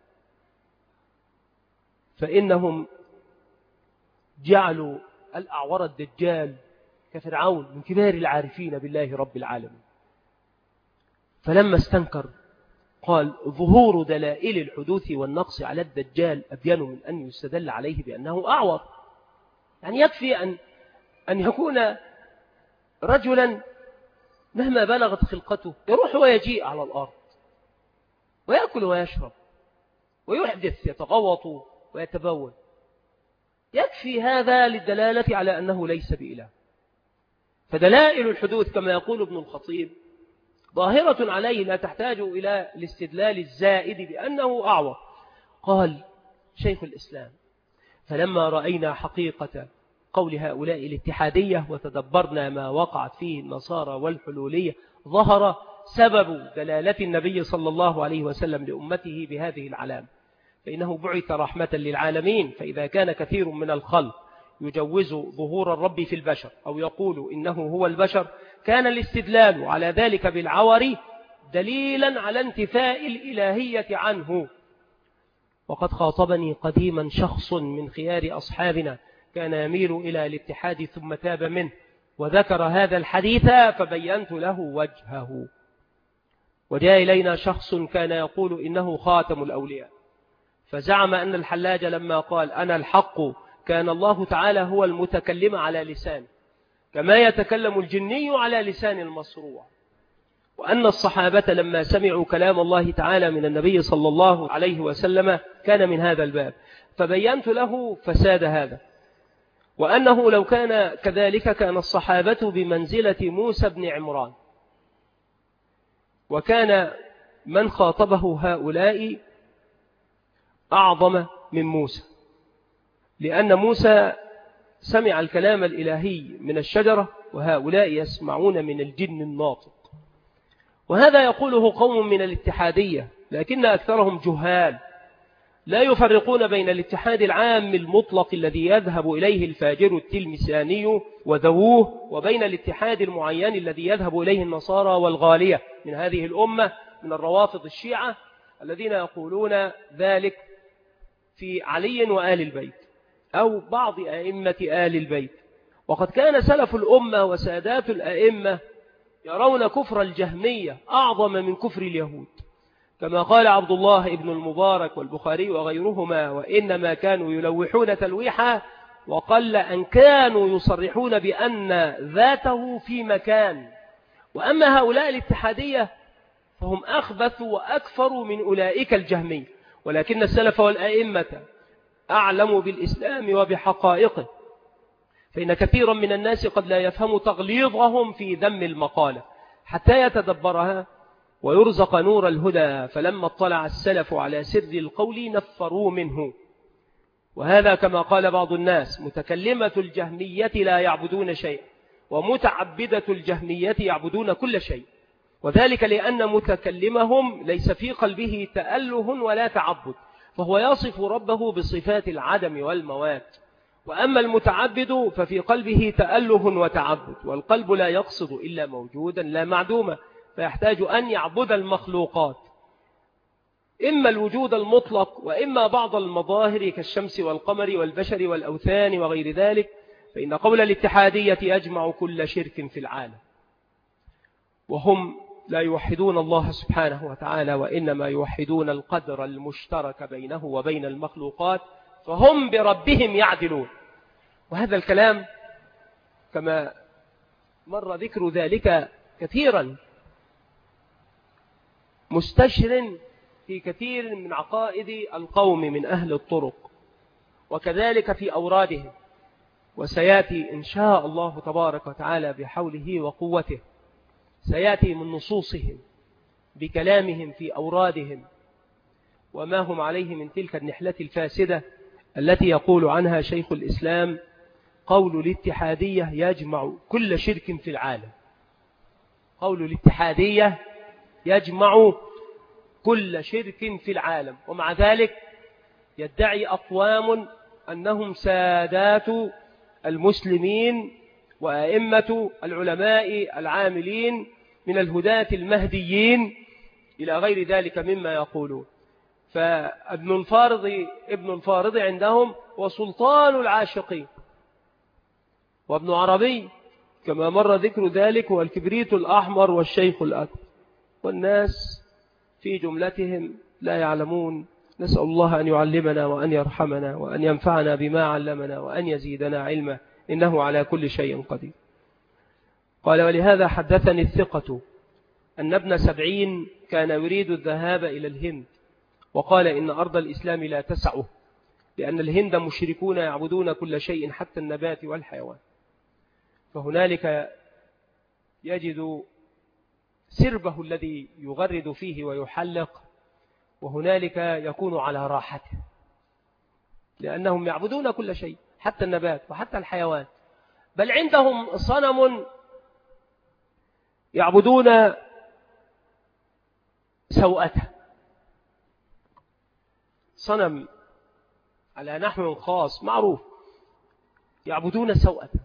فإنهم جعلوا الأعور الدجال كفرعون من كبار العارفين بالله رب العالمين، فلما استنكر قال ظهور دلائل الحدوث والنقص على الدجال أبين من أن يستدل عليه بأنه أعور. يعني يكفي أن, أن يكون رجلا مهما بلغت خلقته يروح ويجيء على الأرض ويأكل ويشرب ويحدث يتغوط ويتبول، يكفي هذا للدلالة على أنه ليس بإله. فدلائل الحدوث كما يقول ابن الخطيب ظاهرة عليه لا تحتاج إلى الاستدلال الزائد بأنه أعور. قال شيخ الإسلام فلما رأينا حقيقة قول هؤلاء الاتحادية وتدبرنا ما وقعت فيه النصارى والحلولية ظهر سبب دلالة النبي صلى الله عليه وسلم لأمته بهذه العلامة، فإنه بعث رحمة للعالمين. فإذا كان كثير من الخلق يجوز ظهور الرب في البشر أو يقول إنه هو البشر، كان الاستدلال على ذلك بالعور دليلا على انتفاء الإلهية عنه. وقد خاطبني قديما شخص من خيار أصحابنا كان يميل إلى الاتحاد ثم تاب منه، وذكر هذا الحديث فبينت له وجهه. وجاء إلينا شخص كان يقول إنه خاتم الأولياء، فزعم أن الحلاج لما قال أنا الحق كان الله تعالى هو المتكلم على لسان كما يتكلم الجني على لسان المصروع، وأن الصحابة لما سمعوا كلام الله تعالى من النبي صلى الله عليه وسلم كان من هذا الباب، فبينت له فساد هذا، وأنه لو كان كذلك كان الصحابة بمنزلة موسى بن عمران، وكان من خاطبه هؤلاء أعظم من موسى، لأن موسى سمع الكلام الإلهي من الشجرة وهؤلاء يسمعون من الجن الناطق. وهذا يقوله قوم من الاتحادية، لكن أكثرهم جهال لا يفرقون بين الاتحاد العام المطلق الذي يذهب إليه الفاجر التلمساني وذووه، وبين الاتحاد المعين الذي يذهب إليه النصارى والغالية من هذه الأمة من الروافض الشيعة الذين يقولون ذلك في علي وآل البيت أو بعض أئمة آل البيت. وقد كان سلف الأمة وسادات الأئمة يرون كفر الجهمية أعظم من كفر اليهود، كما قال عبد الله ابن المبارك والبخاري وغيرهما: وإنما كانوا يلوحون تلويحا وقل أن كانوا يصرحون بأن ذاته في مكان. وأما هؤلاء الاتحادية فهم أخبث وأكفر من أولئك الجهمية، ولكن السلف والأئمة أعلموا بالإسلام وبحقائقه، فإن كثيرا من الناس قد لا يفهم تغليظهم في ذم المقالة حتى يتدبرها ويرزق نور الهدى، فلما اطلع السلف على سر القول نفروا منه. وهذا كما قال بعض الناس: متكلمة الجهمية لا يعبدون شيء، ومتعبدة الجهمية يعبدون كل شيء، وذلك لأن متكلمهم ليس في قلبه تأله ولا تعبد، فهو يصف ربه بصفات العدم والموات. وأما المتعبد ففي قلبه تأله وتعبد، والقلب لا يقصد إلا موجودا لا معدوما، فيحتاج أن يعبد المخلوقات، إما الوجود المطلق وإما بعض المظاهر كالشمس والقمر والبشر والأوثان وغير ذلك. فإن قول الاتحادية يجمع كل شرك في العالم، وهم لا يوحدون الله سبحانه وتعالى، وإنما يوحدون القدر المشترك بينه وبين المخلوقات، فهم بربهم يعدلون. وهذا الكلام كما مر ذكر ذلك كثيرا مستشر في كثير من عقائد القوم من أهل الطرق، وكذلك في أورادهم، وسيأتي إن شاء الله تبارك وتعالى بحوله وقوته، سيأتي من نصوصهم بكلامهم في أورادهم وما هم عليه من تلك النحلة الفاسدة التي يقول عنها شيخ الإسلام: قول الاتحادية يجمع كل شرك في العالم. قول الاتحادية يجمع كل شرك في العالم، ومع ذلك يدعي أقوام أنهم سادات المسلمين وأئمة العلماء العاملين من الهداة المهديين إلى غير ذلك مما يقولون. فابن الفارض ابن الفارض عندهم وسلطان العاشقين، وابن عربي كما مر ذكر ذلك هو الكبريت الأحمر والشيخ الأكبر، والناس في جملتهم لا يعلمون. نسأل الله أن يعلمنا وأن يرحمنا وأن ينفعنا بما علمنا وأن يزيدنا علما، إنه على كل شيء قدير. قال: ولهذا حدثني الثقة أن ابن سبعين كان يريد الذهاب إلى الهند، وقال إن أرض الإسلام لا تسعه، لأن الهند مشركون يعبدون كل شيء حتى النبات والحيوان، فهنالك يجد سربه الذي يغرد فيه ويحلق، وهنالك يكون على راحته، لأنهم يعبدون كل شيء حتى النبات وحتى الحيوان. بل عندهم صنم يعبدون سوءته، صنم على نحو خاص معروف يعبدون سوءته.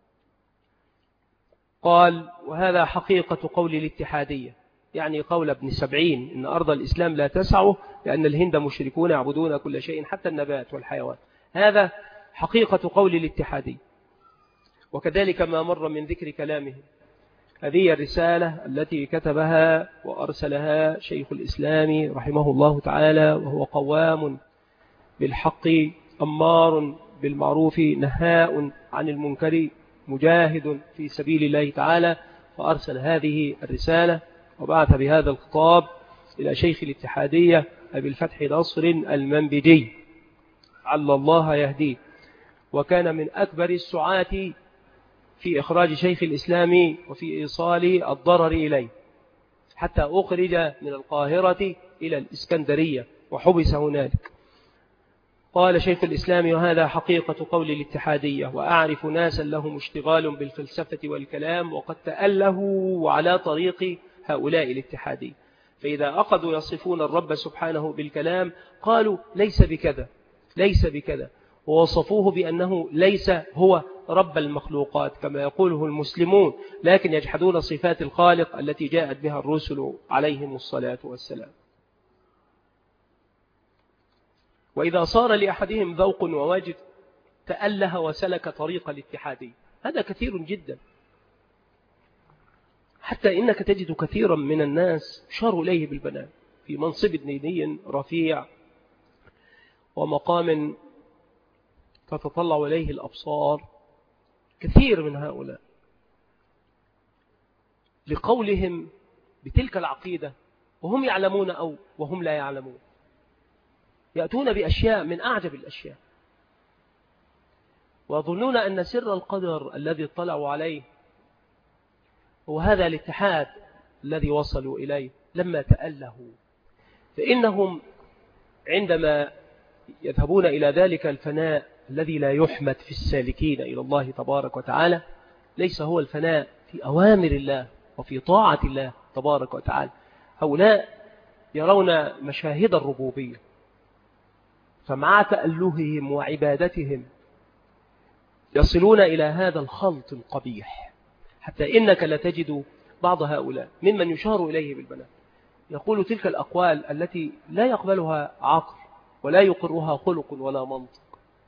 قال: وهذا حقيقة قول الاتحادية، يعني قول ابن سبعين إن أرض الإسلام لا تسعه لأن الهند مشركون يعبدون كل شيء حتى النبات والحيوان. هذا حقيقة قول الاتحادية. وكذلك ما مر من ذكر كلامه هذه الرسالة التي كتبها وأرسلها شيخ الإسلام رحمه الله تعالى، وهو قوام بالحق أمار بالمعروف نهاء عن المنكر مجاهد في سبيل الله تعالى، فأرسل هذه الرسالة وبعث بهذا الخطاب إلى شيخ الاتحادية أبي الفتح نصر المنبجي عل الله يهديه، وكان من أكبر السعاة في إخراج شيخ الإسلام وفي إيصال الضرر إليه، حتى أخرج من القاهرة إلى الإسكندرية وحبس هنالك. قال شيخ الإسلام: وهذا حقيقة قول الاتحادية، وأعرف ناسا لهم اشتغال بالفلسفة والكلام وقد تألهوا على طريق هؤلاء الاتحادية، فإذا أخذوا يصفون الرب سبحانه بالكلام قالوا ليس بكذا ليس بكذا، ووصفوه بأنه ليس هو رب المخلوقات كما يقوله المسلمون، لكن يجحدون صفات الخالق التي جاءت بها الرسل عليهم الصلاة والسلام. وإذا صار لأحدهم ذوق ووجد تأله وسلك طريق الاتحادي، هذا كثير جدا، حتى إنك تجد كثيرا من الناس شاروا إليه بالبنان في منصب ديني رفيع ومقام تتطلع إليه الأبصار، كثير من هؤلاء لقولهم بتلك العقيدة وهم يعلمون أو وهم لا يعلمون، يأتون بأشياء من أعجب الأشياء، ويظنون أن سر القدر الذي اطلعوا عليه هو هذا الاتحاد الذي وصلوا إليه لما تألهوا. فإنهم عندما يذهبون إلى ذلك الفناء الذي لا يحمد في السالكين إلى الله تبارك وتعالى، ليس هو الفناء في أوامر الله وفي طاعة الله تبارك وتعالى. هؤلاء يرون مشاهد الربوبية، فمع تألههم وعبادتهم يصلون إلى هذا الخلط القبيح، حتى إنك لتجد بعض هؤلاء ممن يشار إليه بالبنات يقول تلك الأقوال التي لا يقبلها عقل ولا يقرها خلق ولا منطق.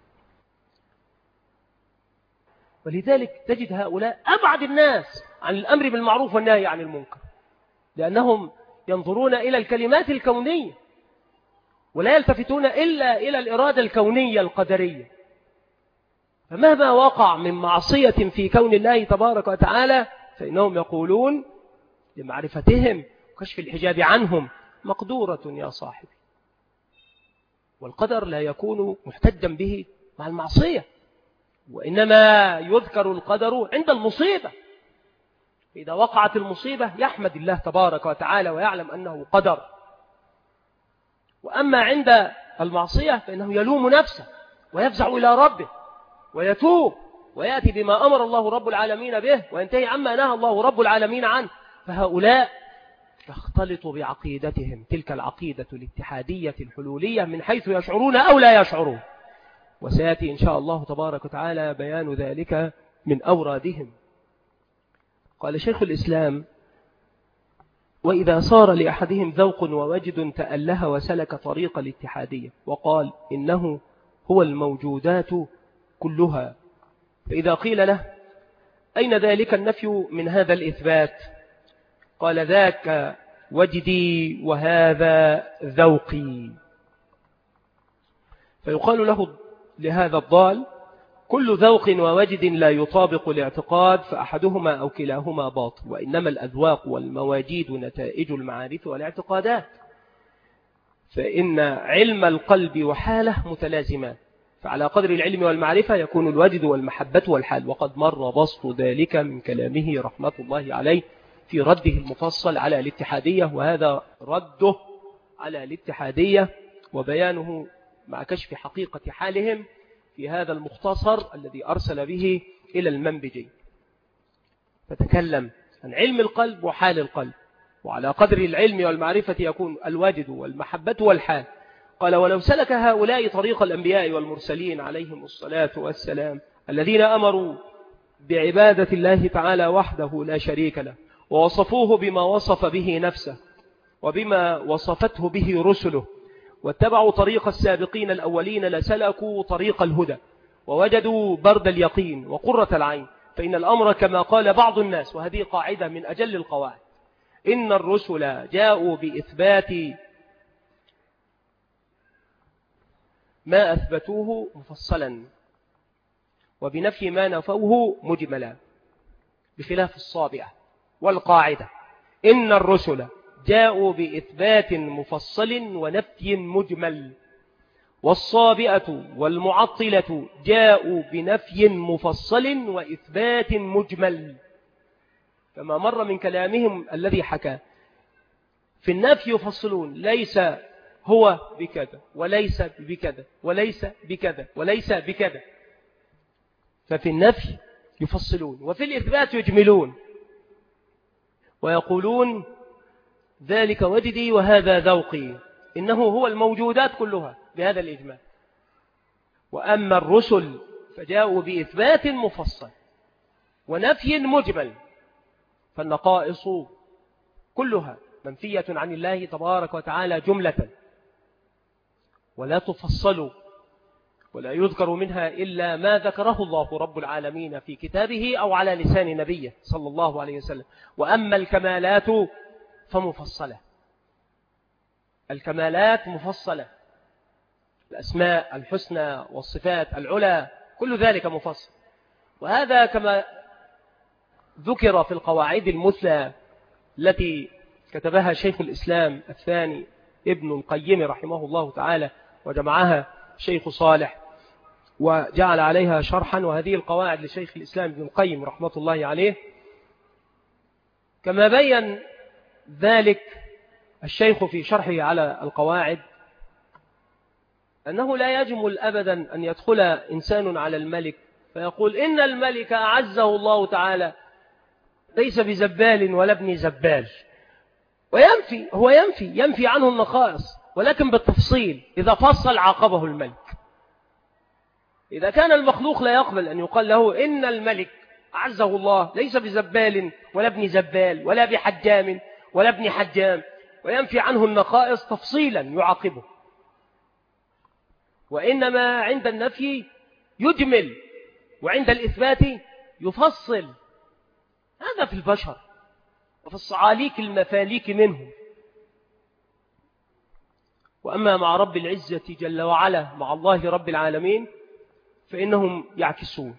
ولذلك تجد هؤلاء أبعد الناس عن الأمر بالمعروف والنهي عن المنكر، لأنهم ينظرون إلى الكلمات الكونية ولا يلتفتون إلا إلى الإرادة الكونية القدرية. فمهما وقع من معصية في كون الله تبارك وتعالى فإنهم يقولون لمعرفتهم وكشف الحجاب عنهم: مقدورة يا صاحبي. والقدر لا يكون محتجا به مع المعصية، وإنما يذكر القدر عند المصيبة. إذا وقعت المصيبة يحمد الله تبارك وتعالى ويعلم أنه قدر، وأما عند المعصية فإنه يلوم نفسه ويفزع إلى ربه ويتوب ويأتي بما أمر الله رب العالمين به وينتهي عما نهى الله رب العالمين عنه. فهؤلاء تختلط بعقيدتهم تلك العقيدة الاتحادية الحلولية من حيث يشعرون أو لا يشعرون، وسيأتي إن شاء الله تبارك وتعالى بيان ذلك من أورادهم. قال شيخ الإسلام: وإذا صار لأحدهم ذوق ووجد تأله وسلك طريق الاتحادية، وقال إنه هو الموجودات كلها، فإذا قيل له: أين ذلك النفي من هذا الإثبات؟ قال: ذاك وجدي وهذا ذوقي. فيقال له لهذا الضال: كل ذوق ووجد لا يطابق الاعتقاد فأحدهما أو كلاهما باطل، وإنما الأذواق والمواجيد نتائج المعارف والاعتقادات، فإن علم القلب وحاله متلازمان، فعلى قدر العلم والمعرفة يكون الوجد والمحبة والحال، وقد مر بسط ذلك من كلامه رحمة الله عليه في رده المفصل على الاتحادية، وهذا رده على الاتحادية وبيانه مع كشف حقيقة حالهم في هذا المختصر الذي أرسل به إلى المنبجي. فتكلم عن علم القلب وحال القلب، وعلى قدر العلم والمعرفة يكون الوجد والمحبة والحال. قال: ولو سلك هؤلاء طريق الأنبياء والمرسلين عليهم الصلاة والسلام الذين أمروا بعبادة الله تعالى وحده لا شريك له، ووصفوه بما وصف به نفسه وبما وصفته به رسله، واتبعوا طريق السابقين الأولين لسلكوا طريق الهدى ووجدوا برد اليقين وقرة العين، فإن الأمر كما قال بعض الناس، وهذه قاعدة من أجل القواعد، إن الرسل جاءوا بإثبات ما أثبتوه مفصلا وبنفي ما نفوه مجملا، بخلاف الصابئة. والقاعدة إن الرسل جاءوا بإثبات مفصل ونفي مجمل، والصابئة والمعطلة جاءوا بنفي مفصل وإثبات مجمل، كما مر من كلامهم الذي حكى. في النفي يفصلون، ليس هو بكذا وليس بكذا وليس بكذا وليس بكذا، ففي النفي يفصلون، وفي الإثبات يجملون ويقولون ذلك وجدي وهذا ذوقي، إنه هو الموجودات كلها بهذا الإجمال. وأما الرسل فجاءوا بإثبات مفصل ونفي مجمل، فالنقائص كلها منفية عن الله تبارك وتعالى جملة، ولا تفصل ولا يذكر منها إلا ما ذكره الله رب العالمين في كتابه أو على لسان نبيه صلى الله عليه وسلم. وأما الكمالات فمفصلة، الكمالات مفصلة، الأسماء الحسنى والصفات العلى كل ذلك مفصل. وهذا كما ذكر في القواعد المثلى التي كتبها شيخ الإسلام الثاني ابن القيم رحمه الله تعالى، وجمعها شيخ صالح وجعل عليها شرحا، وهذه القواعد لشيخ الإسلام ابن القيم رحمة الله عليه. كما بين ذلك الشيخ في شرحه على القواعد أنه لا يجمل أبدا أن يدخل إنسان على الملك فيقول إن الملك أعزه الله تعالى ليس بزبال ولا ابن زبال، وينفي هو ينفي ينفي عنه النقائص، ولكن بالتفصيل. إذا فصل عاقبه الملك. إذا كان المخلوق لا يقبل أن يقال له إن الملك أعزه الله ليس بزبال ولا ابن زبال ولا بحجام ولا ابن حجام، وينفي عنه النقائص تفصيلا يعاقبه. وإنما عند النفي يجمل، وعند الإثبات يفصل. هذا في البشر وفي الصعاليك المفاليك منهم. وأما مع رب العزة جل وعلا، مع الله رب العالمين، فإنهم يعكسون.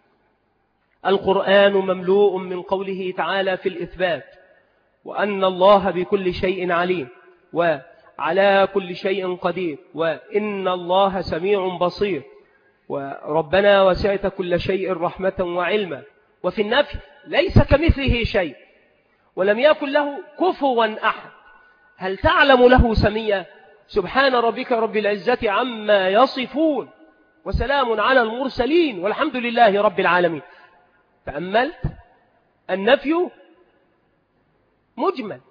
القرآن مملوء من قوله تعالى في الإثبات: وأن الله بكل شيء عليم، وعلى كل شيء قدير، وإن الله سميع بصير، وربنا وسعت كل شيء رحمة وعلما. وفي النفي: ليس كمثله شيء ولم يكن له كفوا أحد. هل تعلم له سميا؟ سبحان ربك رب العزة عما يصفون وسلام على المرسلين والحمد لله رب العالمين. تأملت؟ النفي مجمل،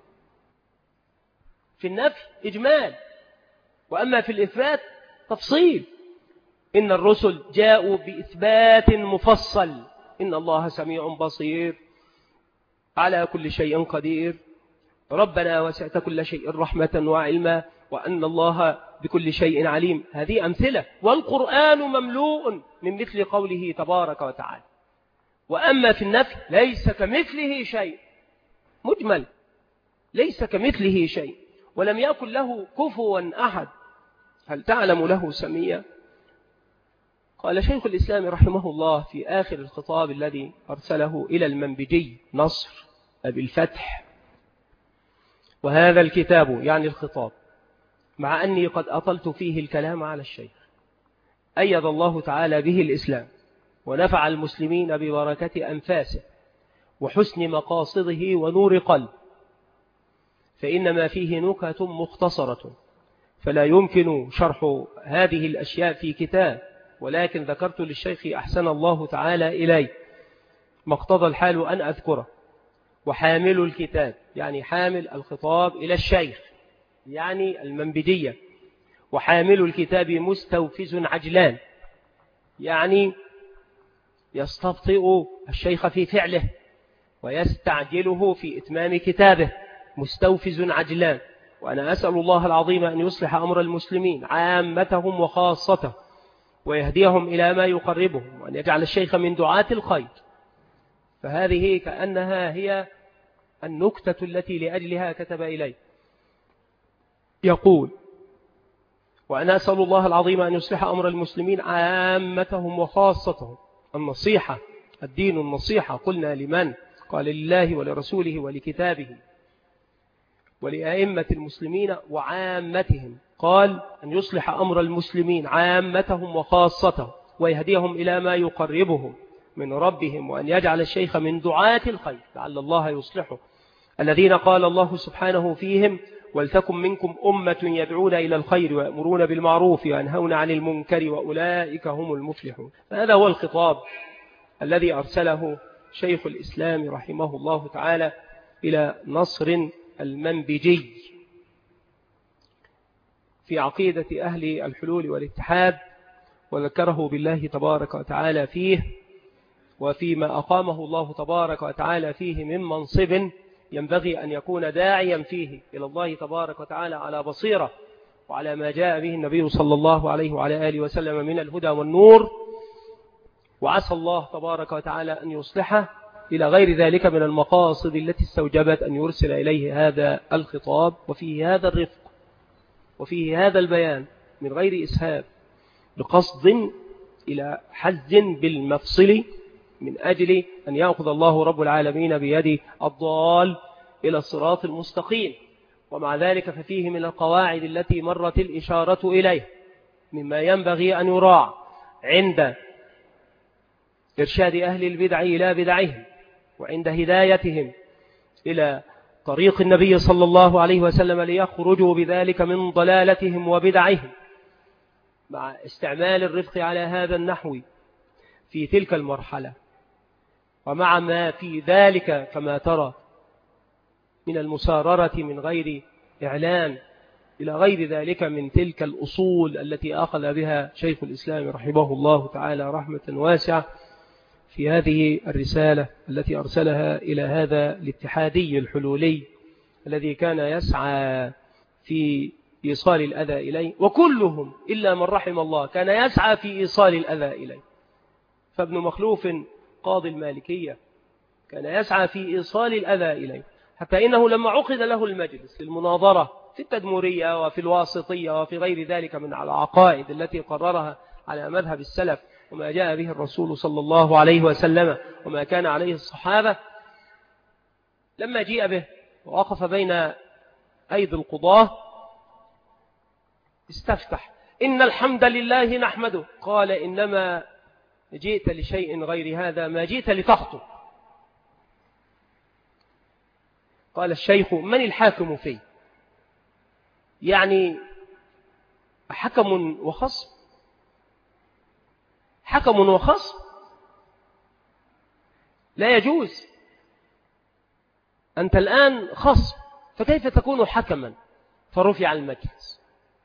في النفي إجمال، وأما في الإثبات تفصيل. إن الرسل جاءوا بإثبات مفصل: إن الله سميع بصير، على كل شيء قدير، ربنا وسعت كل شيء رحمة وعلما، وأن الله بكل شيء عليم. هذه أمثلة. والقرآن مملوء من مثل قوله تبارك وتعالى. وأما في النفي: ليس كمثله شيء، مجمل، ليس كمثله شيء ولم يكن له كفوا أحد. هل تعلم له سميا؟ قال شيخ الإسلام رحمه الله في آخر الخطاب الذي أرسله إلى المنبجي نصر أبي الفتح: وهذا الكتاب، يعني الخطاب، مع أني قد أطلت فيه الكلام على الشيخ، أيد الله تعالى به الإسلام ونفع المسلمين ببركة أنفاسه وحسن مقاصده ونور قلب، فإنما فيه نكت مختصرة فلا يمكن شرح هذه الأشياء في كتاب، ولكن ذكرت للشيخ أحسن الله تعالى إلي ما اقتضى الحال أن أذكره. وحامل الكتاب، يعني حامل الخطاب إلى الشيخ، يعني المنبجية. وحامل الكتاب مستوفز عجلان، يعني يستبطئ الشيخ في فعله ويستعجله في إتمام كتابه. مستوفز عجلان. وأنا أسأل الله العظيم أن يصلح أمر المسلمين عامتهم وخاصتهم، ويهديهم إلى ما يقربهم، وأن يجعل الشيخ من دعاة الخير. فهذه كأنها هي النكتة التي لأجلها كتب إليه. يقول: وأنا أسأل الله العظيم أن يصلح أمر المسلمين عامتهم وخاصتهم. النصيحة، الدين النصيحة. قلنا لمن؟ قال: لله ولرسوله ولكتابه ولأئمة المسلمين وعامتهم. قال: أن يصلح أمر المسلمين عامتهم وخاصتهم ويهديهم إلى ما يقربهم من ربهم، وأن يجعل الشيخ من دعاة الخير لعل الله يصلحه، الذين قال الله سبحانه فيهم: ولتكن منكم أمة يدعون إلى الخير ويأمرون بالمعروف وينهون عن المنكر وأولئك هم المفلحون. فهذا هو الخطاب الذي أرسله شيخ الإسلام رحمه الله تعالى إلى نصر المنبجي في عقيدة أهل الحلول والاتحاد، وذكره بالله تبارك وتعالى فيه وفيما أقامه الله تبارك وتعالى فيه من منصب ينبغي أن يكون داعيا فيه إلى الله تبارك وتعالى على بصيرة وعلى ما جاء به النبي صلى الله عليه وعلى آله وسلم من الهدى والنور. وعسى الله تبارك وتعالى أن يصلحه إلى غير ذلك من المقاصد التي استوجبت أن يرسل إليه هذا الخطاب، وفيه هذا الرفق وفيه هذا البيان من غير إسهاب، بقصد إلى حز بالمفصل من أجل أن يأخذ الله رب العالمين بيد الضال إلى الصراط المستقيم. ومع ذلك ففيه من القواعد التي مرت الإشارة إليه مما ينبغي أن يراعى عند إرشاد أهل البدع إلى بدعهم، وعند هدايتهم إلى طريق النبي صلى الله عليه وسلم ليخرجوا بذلك من ضلالتهم وبدعهم، مع استعمال الرفق على هذا النحو في تلك المرحلة، ومع ما في ذلك كما ترى من المساررة من غير إعلان إلى غير ذلك من تلك الأصول التي أخذ بها شيخ الإسلام رحمه الله تعالى رحمة واسعة في هذه الرسالة التي أرسلها إلى هذا الاتحادي الحلولي الذي كان يسعى في إيصال الأذى إليه، وكلهم إلا من رحم الله كان يسعى في إيصال الأذى إليه. فابن مخلوف قاضي المالكية كان يسعى في إيصال الأذى إليه، حتى إنه لما عقد له المجلس للمناظرة في التدمرية وفي الواسطية وفي غير ذلك من العقائد التي قررها على مذهب السلف وما جاء به الرسول صلى الله عليه وسلم وما كان عليه الصحابة، لما جيء به ووقف بين أيدي القضاة استفتح: إن الحمد لله نحمده. قال: إنما جئت لشيء غير هذا، ما جئت لتخطب. قال الشيخ: من الحاكم فيه؟ يعني حكم وخصم؟ حكم وخصم لا يجوز. أنت الآن خصم، فكيف تكون حكما؟ فرفع المجلس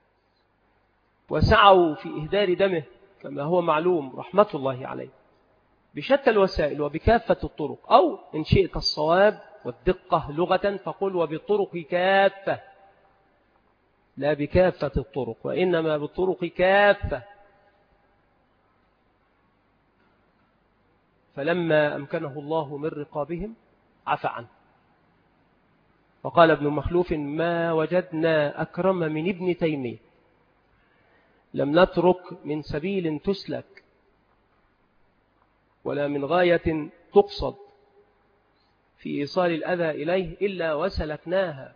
وسعوا في إهدار دمه كما هو معلوم رحمة الله عليه بشتى الوسائل وبكافة الطرق، أو إن شئت الصواب والدقة لغة فقل وبالطرق كافة، لا بكافة الطرق وإنما بالطرق كافة. فلما أمكنه الله من رقابهم عفى عنه. وقال ابن مخلوف: ما وجدنا أكرم من ابن تيمية، لم نترك من سبيل تسلك ولا من غاية تقصد في إيصال الأذى إليه إلا وسلكناها،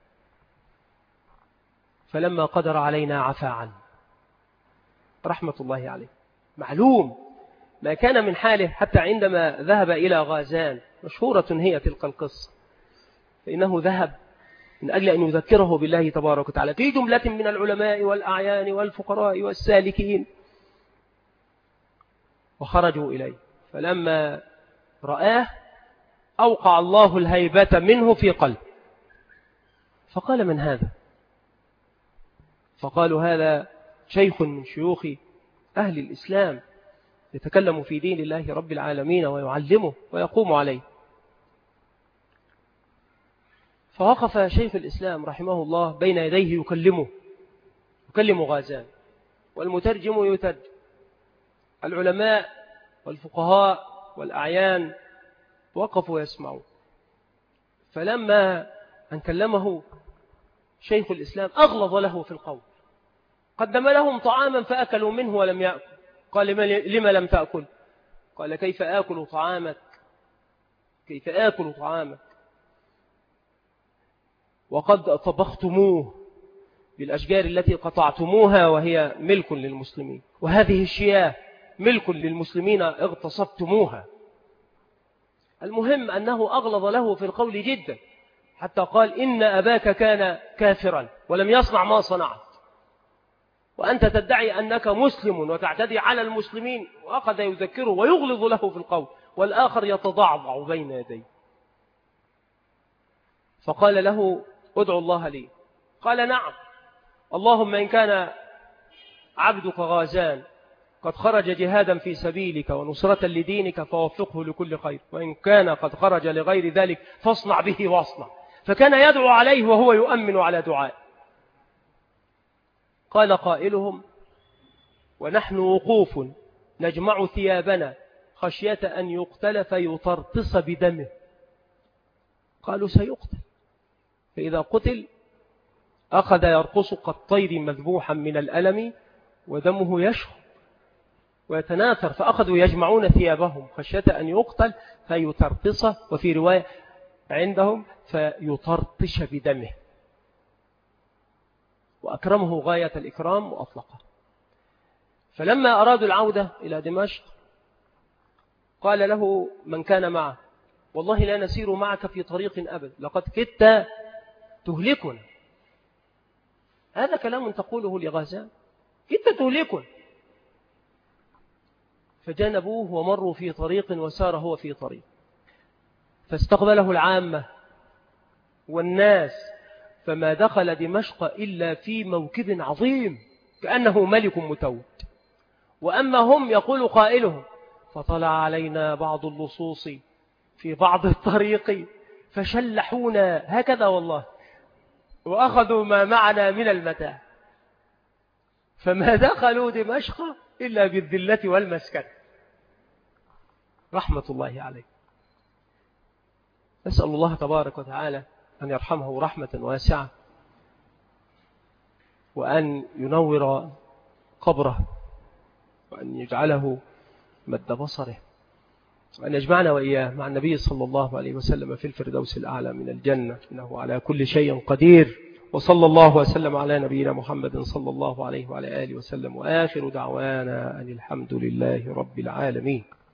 فلما قدر علينا عفى عنه رحمة الله عليه. معلوم ما كان من حاله حتى عندما ذهب إلى غازان، مشهورة هي تلك القصة، فإنه ذهب من أجل أن يذكره بالله تبارك وتعالى في جملة من العلماء والأعيان والفقراء والسالكين، وخرجوا إليه، فلما رآه أوقع الله الهيبة منه في قلب، فقال: من هذا؟ فقالوا: هذا شيخ من شيوخ أهل الإسلام يتكلم في دين الله رب العالمين ويعلمه ويقوم عليه. فوقف شيخ الإسلام رحمه الله بين يديه يكلمه يكلم غازان، والمترجم يترجم، العلماء والفقهاء والأعيان وقفوا يسمعون. فلما أن كلمه شيخ الإسلام أغلظ له في القول، قدم لهم طعاما فأكلوا منه ولم يأكل. قال لما لم تأكل؟ قال كيف آكل طعامك كيف آكل طعامك وقد طبختموه بالأشجار التي قطعتموها وهي ملك للمسلمين، وهذه الشياه ملك للمسلمين اغتصبتموها. المهم أنه أغلظ له في القول جدا، حتى قال إن أباك كان كافرا ولم يصنع ما صنعت، وأنت تدعي أنك مسلم وتعتدي على المسلمين. وأخذ يذكره ويغلظ له في القول، والآخر يتضعضع بين يديه. فقال له ادعو الله لي. قال نعم، اللهم إن كان عبدك غازان قد خرج جهادا في سبيلك ونصرة لدينك فوفقه لكل خير، وإن كان قد خرج لغير ذلك فاصنع به واصنع. فكان يدعو عليه وهو يؤمن على دعاء. قال قائلهم ونحن وقوف نجمع ثيابنا خشية أن يقتل فيطرطس بدمه. قالوا سيقتل. فإذا قتل أخذ يرقص كالطير مذبوحا من الألم ودمه يشخب ويتناثر، فأخذوا يجمعون ثيابهم خشية أن يقتل فيطرطس، وفي رواية عندهم فيطرطش بدمه، وأكرمه غاية الإكرام وأطلقه. فلما أرادوا العودة إلى دمشق قال له من كان معه والله لا نسير معك في طريق أبد، لقد كدت تهلكنا. هذا كلام تقوله لغازان، كدت تهلكنا. فجنبوه ومروا في طريق وسار هو في طريق، فاستقبله العامة والناس، فما دخل دمشق إلا في موكب عظيم كأنه ملك متوج. وأما هم يقول قائلهم فطلع علينا بعض اللصوص في بعض الطريق فشلحونا هكذا والله، وأخذوا ما معنا من المتاع، فما دخلوا دمشق إلا بالذلة والمسكن. رحمة الله عليه. نسأل الله تبارك وتعالى أن يرحمه رحمة واسعة، وأن ينور قبره، وأن يجعله مد بصره، وأن يجمعنا وإياه مع النبي صلى الله عليه وسلم في الفردوس الأعلى من الجنة، إنه على كل شيء قدير. وصلى الله وسلم على نبينا محمد صلى الله عليه وعلى آله وسلم، وآخر دعوانا أن الحمد لله رب العالمين.